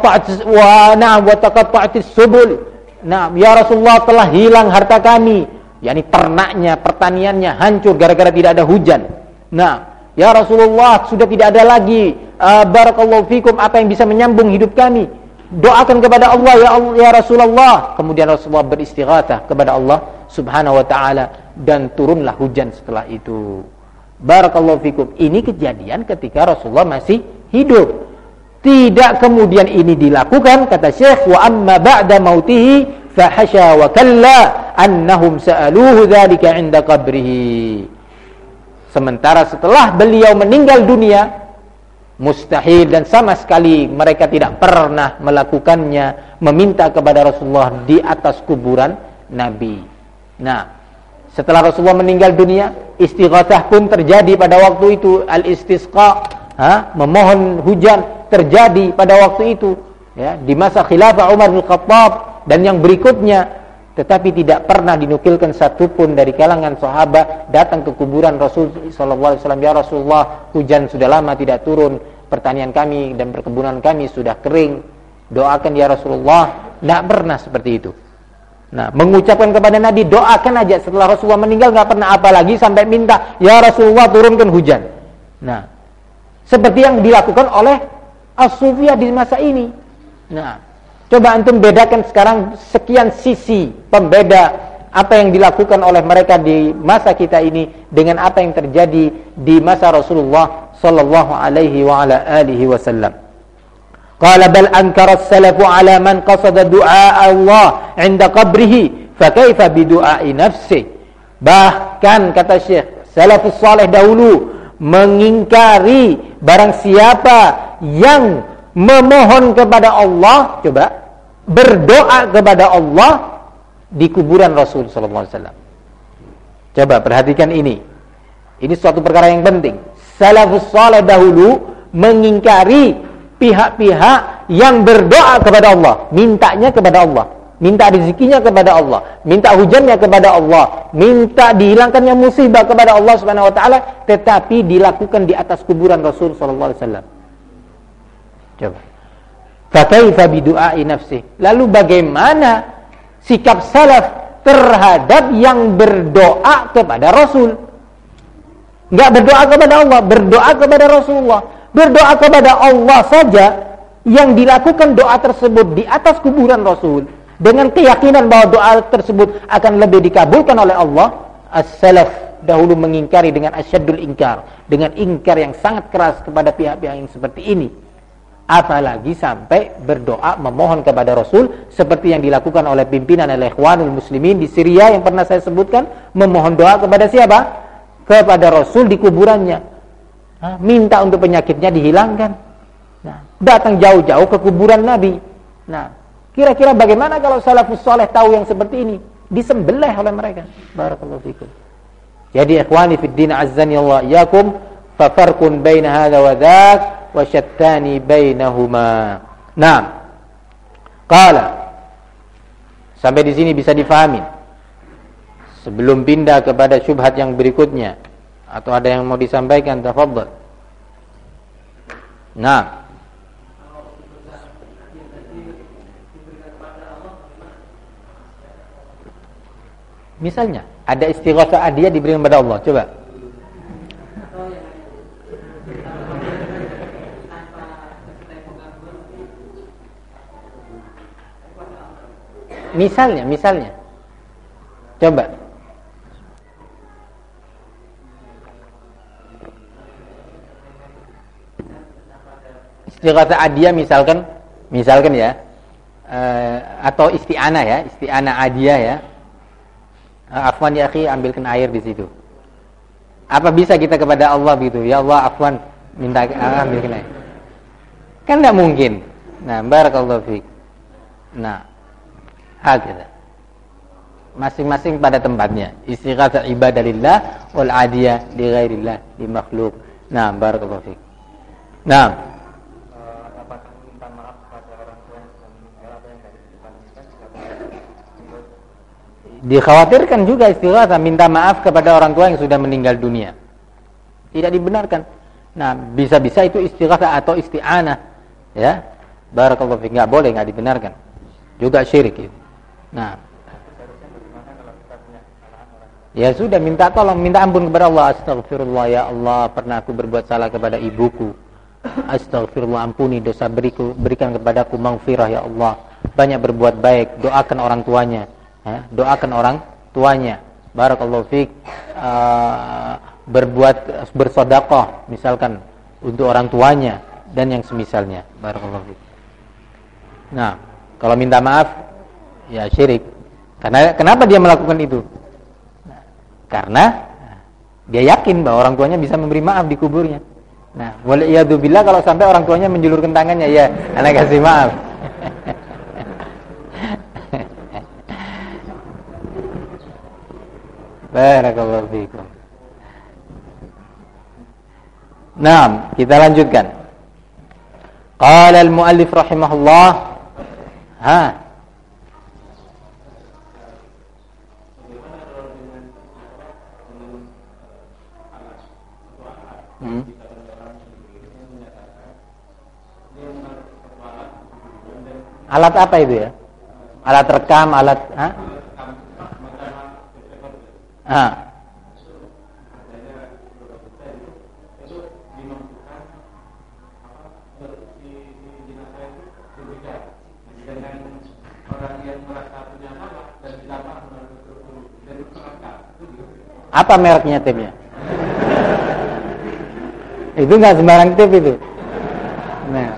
taqatta'atis subul. Nah, ya Rasulullah, telah hilang harta kami, yakni ternaknya, pertaniannya hancur gara-gara tidak ada hujan. Nah, ya Rasulullah, sudah tidak ada lagi barakallahu fikum apa yang bisa menyambung hidup kami. Doakan kepada Allah, ya Rasulullah. Kemudian Rasulullah beristighatsah kepada Allah Subhanahu wa taala dan turunlah hujan setelah itu. Barakallahu fikum. Ini kejadian ketika Rasulullah masih hidup. Tidak kemudian ini dilakukan, kata Syekh, wa amma ba'da mautihi fa hasya wa kalla annahum sa'aluhu dzalika 'inda qabrihi. Sementara setelah beliau meninggal dunia, mustahil dan sama sekali mereka tidak pernah melakukannya, meminta kepada Rasulullah di atas kuburan Nabi. Nah, setelah Rasulullah meninggal dunia, istighatsah pun terjadi pada waktu itu, al-istisqa, memohon hujan terjadi pada waktu itu, ya, di masa khilafah Umar bin Khattab dan yang berikutnya. Tetapi tidak pernah dinukilkan satupun dari kalangan sahabat datang ke kuburan Rasul sallallahu alaihi wasallam, ya Rasulullah, hujan sudah lama tidak turun, pertanian kami dan perkebunan kami sudah kering, doakan ya Rasulullah. Tidak pernah seperti itu. Nah, mengucapkan kepada Nabi, doakan aja. Setelah Rasulullah meninggal tidak pernah, apalagi sampai minta, ya Rasulullah turunkan hujan. Nah, seperti yang dilakukan oleh as-sufiyah di masa ini. Nah, coba antum bedakan sekarang sekian sisi pembeda apa yang dilakukan oleh mereka di masa kita ini dengan apa yang terjadi di masa Rasulullah sallallahu alaihi wa ala alihi wasallam. Qala bal ankara as-salafu ala man qasada du'a Allah 'inda qabrihi fa kaifa bi du'a'i nafsi. Bahkan kata Syekh, salafus saleh dahulu mengingkari barang siapa yang memohon kepada Allah, coba berdoa kepada Allah di kuburan Rasul sallallahu alaihi wasallam. Coba perhatikan ini. Ini suatu perkara yang penting. Salafus saleh dahulu mengingkari pihak-pihak yang berdoa kepada Allah, mintanya kepada Allah, minta rezekinya kepada Allah, minta hujannya kepada Allah, minta dihilangkannya musibah kepada Allah Subhanahu wa taala, tetapi dilakukan di atas kuburan Rasul sallallahu alaihi wasallam. Coba. Fa kaifa bi du'ai nafsi? Lalu bagaimana sikap salaf terhadap yang berdoa kepada Rasul? Enggak berdoa kepada Allah, berdoa kepada Rasulullah. Berdoa kepada Allah saja yang dilakukan doa tersebut di atas kuburan Rasul dengan keyakinan bahwa doa tersebut akan lebih dikabulkan oleh Allah. As-salaf dahulu mengingkari dengan asyaddul ingkar, dengan ingkar yang sangat keras kepada pihak-pihak yang seperti ini. Apalagi sampai berdoa memohon kepada Rasul seperti yang dilakukan oleh pimpinan al-Ikhwanul Muslimin di Syria yang pernah saya sebutkan, memohon doa kepada siapa? Kepada Rasul di kuburannya. minta untuk penyakitnya dihilangkan. Nah, datang jauh-jauh ke kuburan Nabi. Nah, kira-kira bagaimana kalau salafus saleh tahu yang seperti ini? Disembelih oleh mereka. Barakallahu fikum. Jadi ikhwani fid din azzani Allah iyyakum fa farqun baina hadza wa dzak wa syattani bainahuma. Nah, qala. Sampai di sini bisa difahami. Sebelum pindah kepada syubhat yang berikutnya, atau ada yang mau disampaikan, tafadhal. Nah, misalnya ada istighatsah adiyah diberikan kepada Allah, coba. Misalnya. Coba. Istighatsah adiyah misalkan ya. Atau isti'anah adiyah ya. Afwan ya akhi, ambilkan air di situ. Apa bisa kita kepada Allah begitu? Ya Allah, afwan, minta ambilkan air. Kan enggak mungkin. Nah, barakallahu fiik. Nah, hakeza. Masing-masing pada tempatnya. Istighatsah ibadah lillah wal adiyah li ghairillah, di makhluk. Nah, barakallahu fiik. Nah, apakah minta maaf kepada orang tua yang sudah meninggal atau yang dari depan kita? Dikhawatirkan juga istighatsah minta maaf kepada orang tua yang sudah meninggal dunia. Tidak dibenarkan. Nah, bisa-bisa itu istighatsah atau isti'anah, ya. Barakallahu fiik, enggak boleh, enggak dibenarkan. Juga syirik itu. Nah, ya sudah, minta tolong, minta ampun kepada Allah. Astaghfirullah ya Allah, pernah aku berbuat salah kepada ibuku. Astaghfirullah, ampuni dosa berikan kepadaku maghfirah ya Allah. Banyak berbuat baik, doakan orang tuanya. Ya, doakan orang tuanya. Barakallahu fiik. Berbuat bersedekah misalkan untuk orang tuanya dan yang semisalnya. Barakallahu fiik. Nah, kalau minta maaf ya syirik. Karena kenapa dia melakukan itu? Karena dia yakin bahwa orang tuanya bisa memberi maaf di kuburnya. Nah, waliyadzubillah kalau sampai orang tuanya menjulurkan tangannya, ya, anak kasih maaf. Barakallahu fiikum. Nah, kita lanjutkan. Qala al-muallif rahimahullah, alat apa itu ya? Alat rekam, alat apa mereknya tipnya? Itu enggak sembarang tip itu. Nah.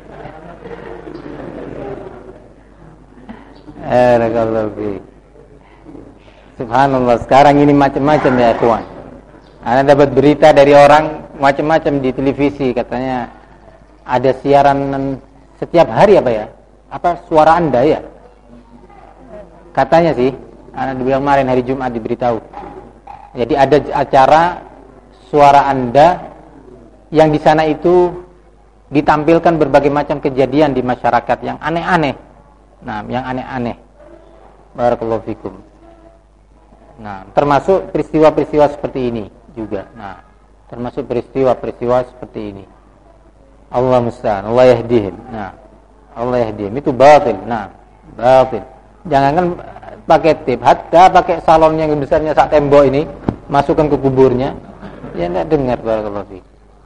Subhanallah, sekarang ini macam-macam ya ikhwan. Anda dapat berita dari orang macam-macam di televisi, katanya ada siaran setiap hari apa ya? Apa suara Anda ya? Katanya sih, Anda bilang kemarin hari Jumat diberitahu. Jadi ada acara suara Anda yang di sana itu ditampilkan berbagai macam kejadian di masyarakat yang aneh-aneh. Nah, yang aneh-aneh. Barakallahu fikum. Nah, termasuk peristiwa-peristiwa seperti ini juga. Nah, termasuk peristiwa-peristiwa seperti ini. Allah musta'an, Allah yahdihim. Nah, Allah yahdihim itu batil. Nah, batil. Jangankan pakai tip, hatta pakai salon yang besarnya sak tembok ini, masukkan ke kuburnya, ya enggak dengar. Barakallahu fikum.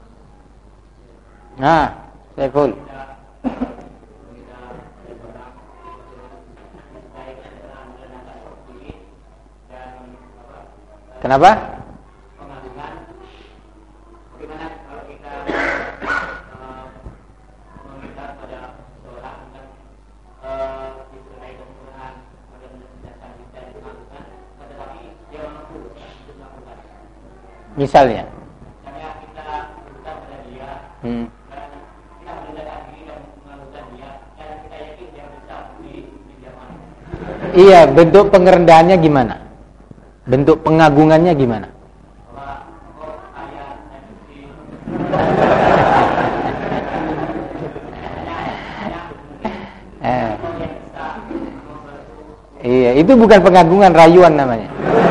Nah, Saiful. Kenapa? Bagaimana kalau kita meminta pada seorang disertai kemudahan pada menjadikan kita dilakukan, tetapi dia mampu untuk melakukan. Misalnya, kita minta Iya, bentuk pengerendahannya gimana? Bentuk pengagungannya gimana? Iya, itu bukan pengagungan, rayuan namanya.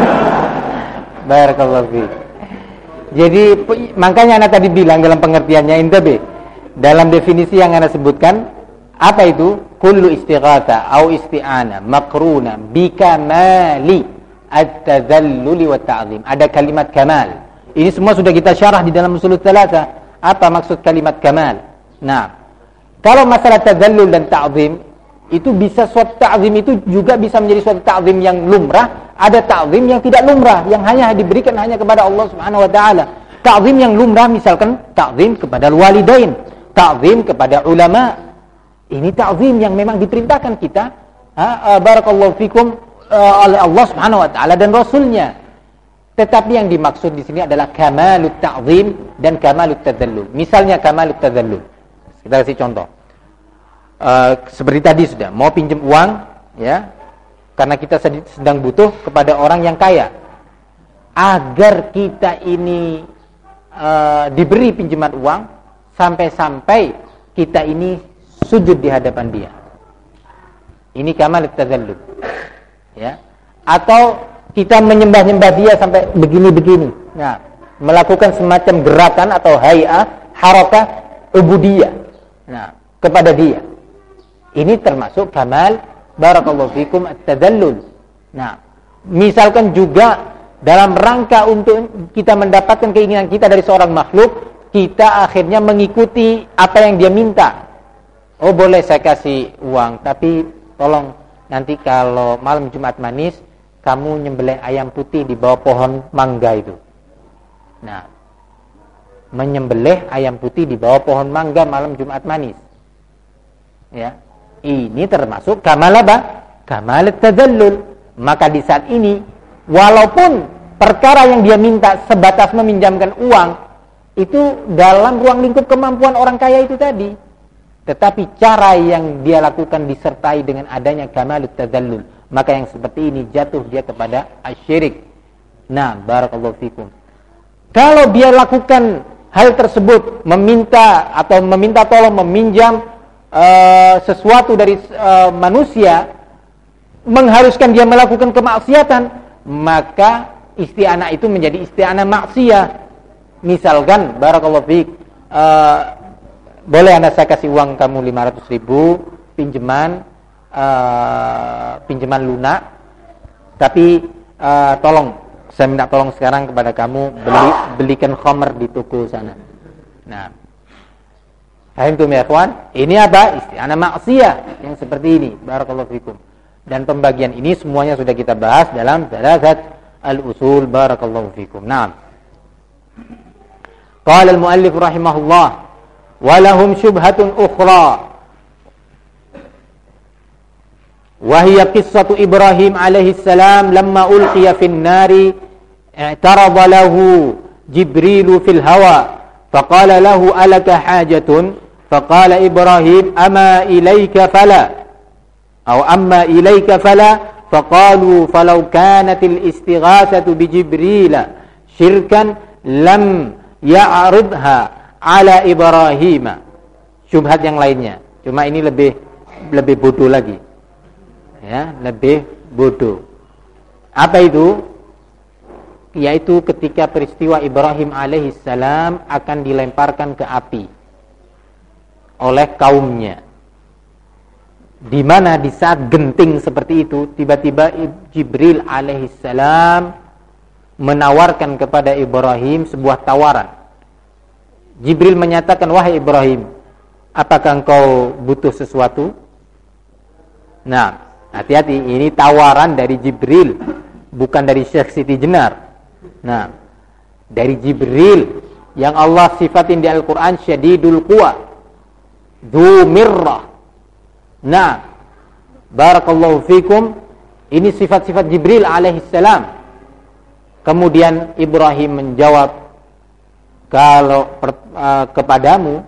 Barakallahu fiik. Jadi makanya anak tadi bilang dalam pengertiannya intabe. Dalam definisi yang anak sebutkan, apa itu? Kullu istighatha au isti'ana makruna bikamali at-tadhalluli wa ta'zim. Ada kalimat kamal. Ini semua sudah kita syarah di dalam usul tsalatsa. Apa maksud kalimat kamal? Nah, kalau masalah tadhallul dan ta'zim, itu bisa suatu ta'zim itu juga bisa menjadi suatu ta'zim yang lumrah, ada ta'zim yang tidak lumrah, yang hanya diberikan hanya kepada Allah Subhanahu wa taala. Ta'zim yang lumrah misalkan ta'zim kepada walidain, ta'zim kepada ulama. Ini ta'zim yang memang diperintahkan kita, barakallahu fikum, oleh Allah Subhanahu wa taala dan rasulnya. Tetapi yang dimaksud di sini adalah kamalut ta'zim dan kamalut tadallul. Misalnya kamalut tadallul. Kita kasih contoh. Seperti tadi sudah, mau pinjam uang, ya, karena kita sedang butuh kepada orang yang kaya, agar kita ini diberi pinjaman uang, sampai-sampai kita ini sujud di hadapan dia. Ini kamal tadzallul, ya. Atau kita menyembah-nyembah dia sampai begini-begini. Nah, melakukan semacam gerakan atau hay'ah, harakah ubudiyah. Nah, kepada dia. Ini termasuk kamal barakallahu fikum at-tadallul. Nah, misalkan juga dalam rangka untuk kita mendapatkan keinginan kita dari seorang makhluk, kita akhirnya mengikuti apa yang dia minta. Oh, boleh saya kasih uang, tapi tolong nanti kalau malam Jumat manis kamu nyembelih ayam putih di bawah pohon mangga itu. Nah, menyembelih ayam putih di bawah pohon mangga malam Jumat manis. Ya. Ini termasuk kamal apa? Kamal tadzallul. Maka di saat ini, walaupun perkara yang dia minta sebatas meminjamkan uang, itu dalam ruang lingkup kemampuan orang kaya itu tadi. Tetapi cara yang dia lakukan disertai dengan adanya kamal tadzallul. Maka yang seperti ini jatuh dia kepada asyirik. Nah, barakallahu fikum. Kalau dia lakukan hal tersebut, meminta tolong, meminjam sesuatu dari manusia, mengharuskan dia melakukan kemaksiatan, maka isti'anah itu menjadi isti'anah maksiyah. Misalkan barakallahu fiik, boleh saya kasih uang kamu 500.000 pinjaman lunak, tapi tolong saya minta tolong sekarang kepada kamu belikan khamr di toko sana. Nah, Fahimtum ya ikhwan? Ini apa? Isti'anah maksiyah yang seperti ini. Barakallahu fikum. Dan pembagian ini semuanya sudah kita bahas dalam Thalathat al-Usul. Barakallahu fikum. Naam. Qala al-muallif rahimahullah, wa lahum syubhatun ukhra, wa hiya qissatu Ibrahim alaihi salam lamma ulqiya fin nari i'tarada lahu Jibrilu fil hawa faqala lahu alaka hajatun faqala Ibrahim amma ilayka fala faqalu falau kanatil istighatsatu bi Jibril syirkan lam ya'ridha ala Ibrahim. Syubhat yang lainnya, cuma ini lebih bodoh lagi, ya, lebih bodoh. Apa itu? Yaitu ketika peristiwa Ibrahim alaihissalam akan dilemparkan ke api oleh kaumnya, di mana di saat genting seperti itu tiba-tiba Jibril alaihissalam menawarkan kepada Ibrahim sebuah tawaran. Jibril menyatakan, wahai Ibrahim, apakah engkau butuh sesuatu? Nah, hati-hati, ini tawaran dari Jibril, bukan dari Syekh Siti Jenar. Nah, dari Jibril yang Allah sifatin di Al-Quran syadidul quwa, dzu mirrah. Nah, barakallahu fikum, ini sifat-sifat Jibril alaihissalam. Kemudian Ibrahim menjawab, kalau kepadamu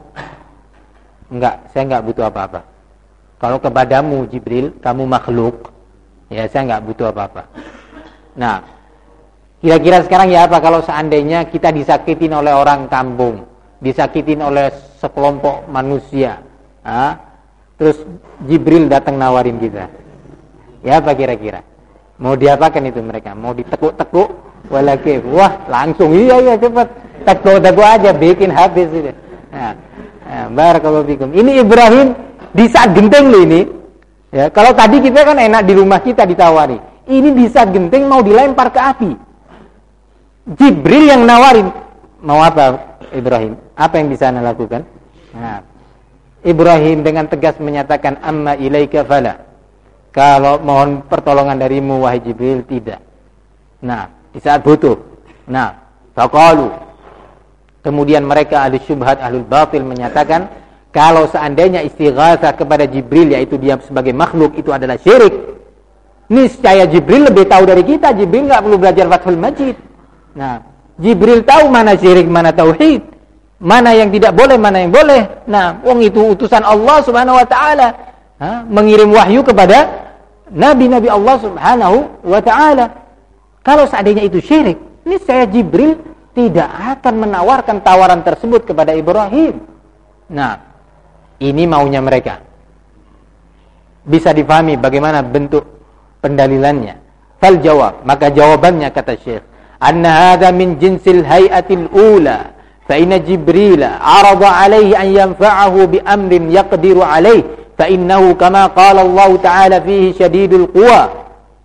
enggak, saya enggak butuh apa-apa. Kalau kepadamu Jibril, kamu makhluk, Ya, saya nggak butuh apa-apa. Nah, kira-kira sekarang ya apa kalau seandainya kita disakitin oleh orang kampung, disakitin oleh sekelompok manusia, terus Jibril datang nawarin kita. Ya apa kira-kira? Mau diapakan itu mereka? Mau ditekuk-tekuk? Wah, langsung iya cepat. Tekuk-tekuk aja bikin habis itu. Nah, barakallahu fikum. Ini Ibrahim di saat genting loh ini. Ya, kalau tadi kita kan enak di rumah kita ditawari. Ini di saat genting mau dilempar ke api. Jibril yang nawarin. Mau apa Ibrahim? Apa yang bisa Anda lakukan? Nah, Ibrahim dengan tegas menyatakan amma ilaika fala. Kalau mohon pertolongan darimu wahai Jibril, tidak. Nah, di saat butuh. Nah, faqalu. Kemudian mereka ahli syubhat, ahlul batil menyatakan kalau seandainya istighatsah kepada Jibril, yaitu dia sebagai makhluk, itu adalah syirik. Niscaya Jibril lebih tahu dari kita. Jibril enggak perlu belajar Fathul Majid. Nah, Jibril tahu mana syirik, mana tauhid, mana yang tidak boleh, mana yang boleh. Nah, itu utusan Allah Subhanahu wa taala, mengirim wahyu kepada nabi-nabi Allah Subhanahu wa taala. Kalau seandainya itu syirik, niscaya Jibril tidak akan menawarkan tawaran tersebut kepada Ibrahim. Nah, ini maunya mereka. Bisa difahami bagaimana bentuk pendalilannya. Fal jawab, maka jawabannya kata Syekh, anna hadza min jinsil hay'atil ula, fa inna Jibril arada alaihi an yanfa'ahu bi amrin yaqdiru alaihi, fa innahu kama qala Allah taala fihi syadidul quwa.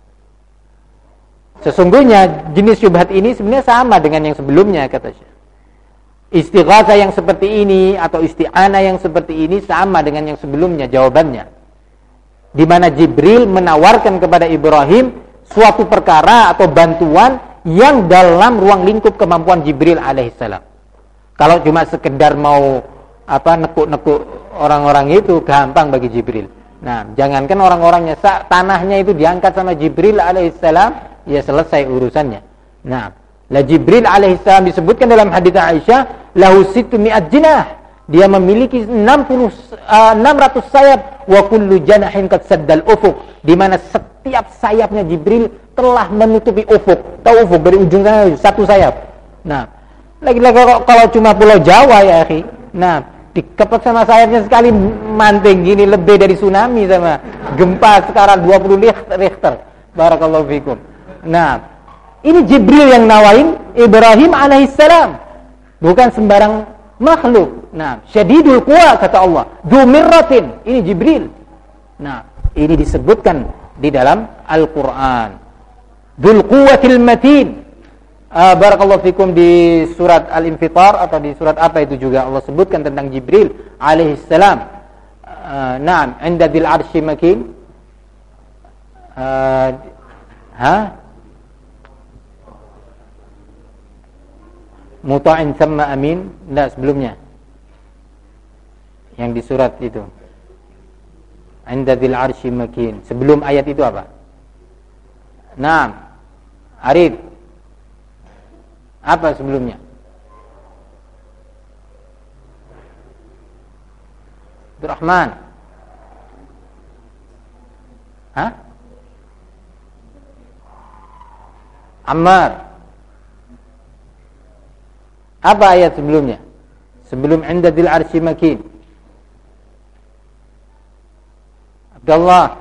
Sesungguhnya jenis syubhat ini sebenarnya sama dengan yang sebelumnya kata Syekh. Istighatsah yang seperti ini atau isti'anah yang seperti ini sama dengan yang sebelumnya jawabannya. Di mana Jibril menawarkan kepada Ibrahim suatu perkara atau bantuan yang dalam ruang lingkup kemampuan Jibril alaihissalam. Kalau cuma sekedar mau nekuk-nekuk orang-orang itu gampang bagi Jibril. Nah, jangankan orang-orangnya, tanahnya itu diangkat sama Jibril alaihissalam, ya selesai urusannya. Nah, la Jibril alaihissalam disebutkan dalam hadits Aisyah, lahu 600 jinah. Dia memiliki 600 sayap, wa kullu janahin qad saddal ufuq, di mana setiap sayapnya Jibril telah menutupi ufuk. Tahu ufuk dari ujung sana satu sayap. Nah, lagi-lagi kalau cuma Pulau Jawa ya, akhi. Nah, dikepet sama sayapnya sekali manting gini lebih dari tsunami sama gempa sekarang 20 Richter. Barakallahu fikum. Nah, ini Jibril yang nawain Ibrahim alaihissalam, bukan sembarang makhluk. Nah, syadidul quwa kata Allah, dumirratin, ini Jibril. Nah, ini disebutkan di dalam Al-Qur'an. Dzul quwwatil matin. Barakallahu fikum, di surat Al-Infitar atau di surat apa itu juga Allah sebutkan tentang Jibril alaihissalam. Naam, 'inda dzil 'arsy makin. Muta'in thumma amin. Enggak, sebelumnya yang di surat itu 'inda dzil 'arsy makin. Sebelum ayat itu apa? Naam, Arif, apa sebelumnya? Abdurrahman. Ammar. Apa ayat sebelumnya? Sebelum 'inda dzil 'arsy makin. Abdullah.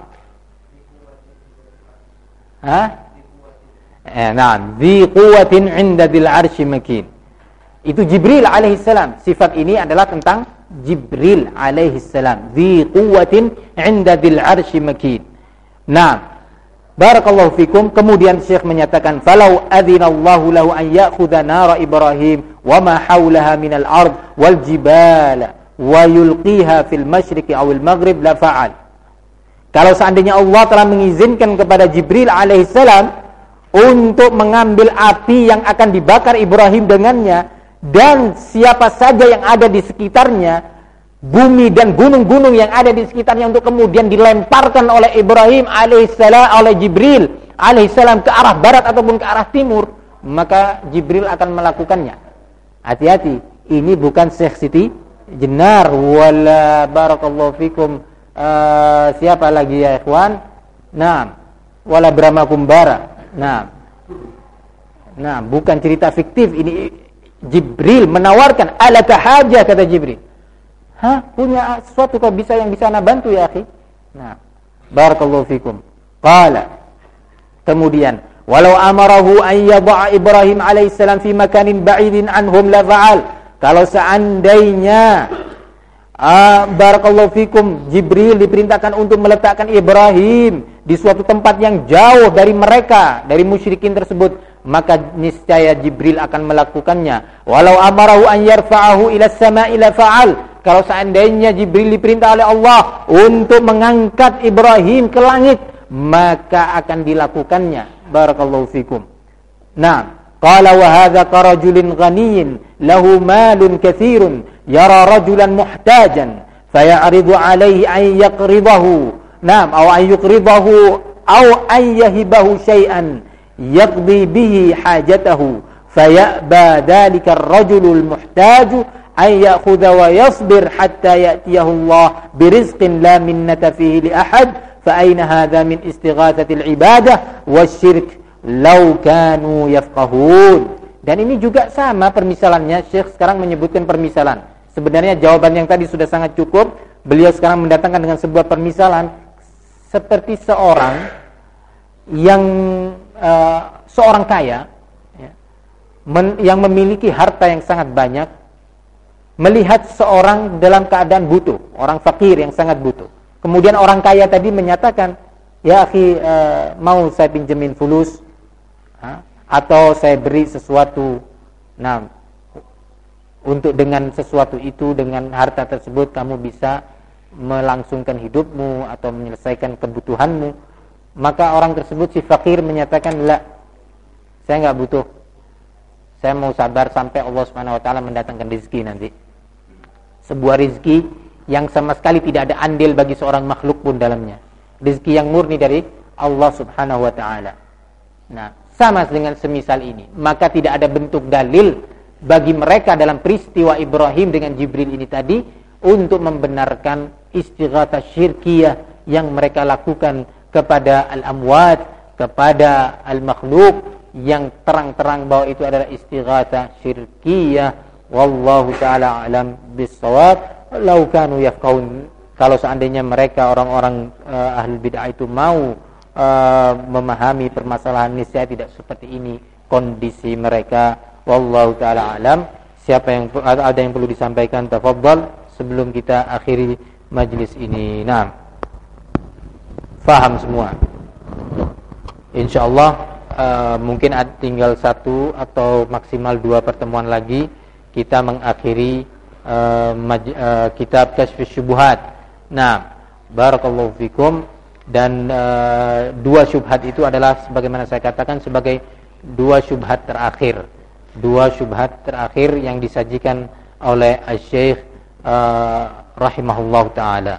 Nah, dzi quwwatin 'inda dzil 'arsy makin. Itu Jibril alaihissalam. Sifat ini adalah tentang Jibril alaihissalam. Dzi quwwatin 'inda dzil 'arsy makin. Nah, barakallahu fikum. Kemudian Syekh menyatakan, falau adzinallahu lahu an ya'khudha nara Ibrahim wa ma haulaha minal ard wal jibala wa yulqiha fil masyriqi awil maghrib la fa'al. Kalau seandainya Allah telah mengizinkan kepada Jibril alaihissalam untuk mengambil api yang akan dibakar Ibrahim dengannya, dan siapa saja yang ada di sekitarnya, bumi dan gunung-gunung yang ada di sekitarnya, untuk kemudian dilemparkan oleh Ibrahim alaihissalam, oleh Jibril alaihissalam ke arah barat ataupun ke arah timur, maka Jibril akan melakukannya. Hati-hati, ini bukan Syekh Siti Jenar wala barakallahu fikum siapa lagi ya ikhwan? Nah, wala Brahma Kumbara. Nah, bukan cerita fiktif. Ini Jibril menawarkan, alaka hajah, kata Jibril. Punya sesuatu kau yang bisa ana bantu ya akhi. Nah, barakallahu fikum. Qala, kemudian, walau amarahu an yadha'a Ibrahim alaihissalam fi makanin ba'idin anhum la fa'al. Kalau seandainya barakallahu fikum, Jibril diperintahkan untuk meletakkan Ibrahim di suatu tempat yang jauh dari mereka, dari musyrikin tersebut, maka niscaya Jibril akan melakukannya. Walau amarahu an yarfa'ahu ila as-sama'i la fa'al. Kalau seandainya Jibril diperintah oleh Allah untuk mengangkat Ibrahim ke langit, maka akan dilakukannya. Barakallahu fikum. Nah, qala wa hadza karajulin ghaniyyin lahu malun katsirun yara rajulan muhtajan faya'ridu alaihi an yaqridahu. Naam, aw an yuqridahu aw an yahibahu syai'an yaqdi bihi hajatahu faya'ba dhalika ar-rajulul muhtaju an ya'khudha wa yasbir hatta ya'tiyahu Allah birizqin la minnata fihi li ahad fa ayna hadha min istighathatil ibadah wasyirk law kanu yafqahun. Dan ini juga sama permisalannya. Syekh sekarang menyebutkan permisalan. Sebenarnya jawaban yang tadi sudah sangat cukup. Beliau sekarang mendatangkan dengan sebuah permisalan seperti seorang yang seorang kaya ya, yang memiliki harta yang sangat banyak, melihat seorang dalam keadaan butuh, orang fakir yang sangat butuh. Kemudian orang kaya tadi menyatakan, ya akhi, mau saya pinjemin fulus, atau saya beri sesuatu. Nah, untuk dengan sesuatu itu, dengan harta tersebut kamu bisa melangsungkan hidupmu atau menyelesaikan kebutuhanmu. Maka orang tersebut, si fakir, menyatakan, la, saya enggak butuh. Saya mau sabar sampai Allah Subhanahu wa taala mendatangkan rezeki nanti. Sebuah rezeki yang sama sekali tidak ada andil bagi seorang makhluk pun dalamnya. Rezeki yang murni dari Allah Subhanahu wa taala. Nah, sama dengan semisal ini, maka tidak ada bentuk dalil bagi mereka dalam peristiwa Ibrahim dengan Jibril ini tadi untuk membenarkan istighatsah syirkiyah yang mereka lakukan kepada al-amwat, kepada al-makhluk, yang terang-terang bahwa itu adalah istighatsah syirkiyah. Wallahu ta'ala alam bis-shawab. Lau kanu yafqahun, kalau seandainya mereka orang-orang ahli bid'ah itu mau memahami permasalahan ini, saya tidak seperti ini kondisi mereka. Wallahu ta'ala alam. Siapa yang ada yang perlu disampaikan, tafadhal, sebelum kita akhiri majlis ini. Nah, faham semua insyaallah. Mungkin tinggal 1 atau maksimal 2 pertemuan lagi kita mengakhiri kitab Kasyfus Syubhat. Nah, barakallahu fikum. Dan 2 syubhat itu adalah sebagaimana saya katakan sebagai 2 syubhat terakhir. 2 syubhat terakhir yang disajikan oleh Asy-Syaikh rahimahullah taala.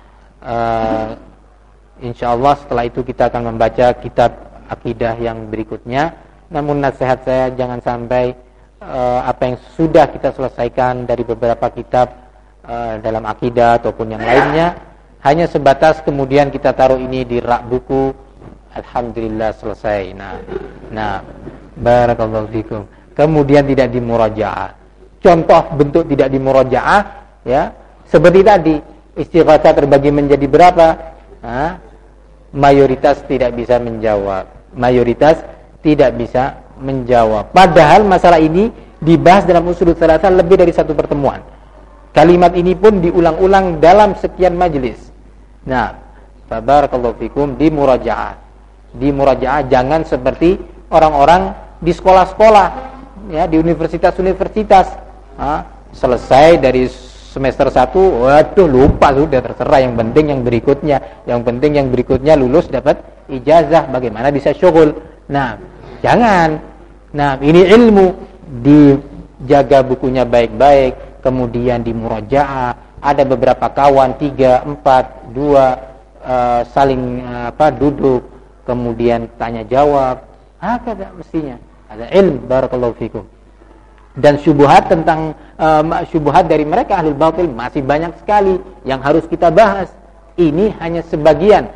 Insyaallah setelah itu kita akan membaca kitab akidah yang berikutnya. Namun nasihat saya, jangan sampai apa yang sudah kita selesaikan dari beberapa kitab dalam akidah ataupun yang lainnya hanya sebatas kemudian kita taruh ini di rak buku, alhamdulillah selesai. Nah, barakallahu fikum. Kemudian tidak dimurajaah. Contoh bentuk tidak dimurajaah, ya, seperti tadi, istighatsah terbagi menjadi berapa? Mayoritas tidak bisa menjawab. Mayoritas tidak bisa menjawab. Padahal masalah ini dibahas dalam usul tsalatsa lebih dari 1 pertemuan. Kalimat ini pun diulang-ulang dalam sekian majelis. Nah, barakallahu fikum, dimurajaah. Dimurajaah, jangan seperti orang-orang di sekolah-sekolah, ya, di universitas-universitas. Selesai dari semester 1, waduh lupa sudah, terserah, yang penting yang berikutnya. Yang penting yang berikutnya lulus dapat ijazah, bagaimana bisa syughul. Nah, jangan. Nah, ini ilmu, dijaga bukunya baik-baik, kemudian dimurajaah. Ada beberapa kawan 3, 4, 2 saling duduk, kemudian tanya jawab. Ada mestinya ada ilmu, barakallahu fikum. Dan syubhat tentang syubhat dari mereka ahlul batil masih banyak sekali yang harus kita bahas. Ini hanya sebagian.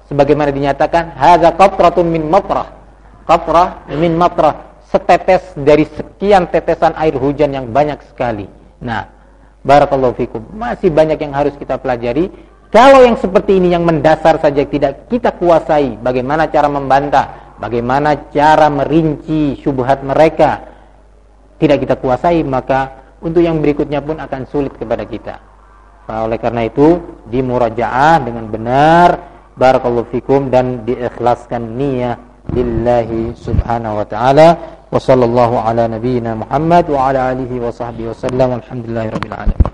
sebagaimana dinyatakan hadza qatratun min matrah. Qatrah min matrah, setetes dari sekian tetesan air hujan yang banyak sekali. Nah, barakallahu fikum, masih banyak yang harus kita pelajari. Kalau yang seperti ini yang mendasar saja tidak kita kuasai, bagaimana cara membantah, bagaimana cara merinci syubhat mereka, tidak kita kuasai, maka untuk yang berikutnya pun akan sulit kepada kita. Oleh karena itu, dimurajaah dengan benar, barakallahu fikum, dan diikhlaskan niat lillahi subhanahu wa ta'ala. Wa sallallahu ala nabiyyina Muhammad wa ala alihi wa sahbihi wa sallam. Alhamdulillahirabbil alamin.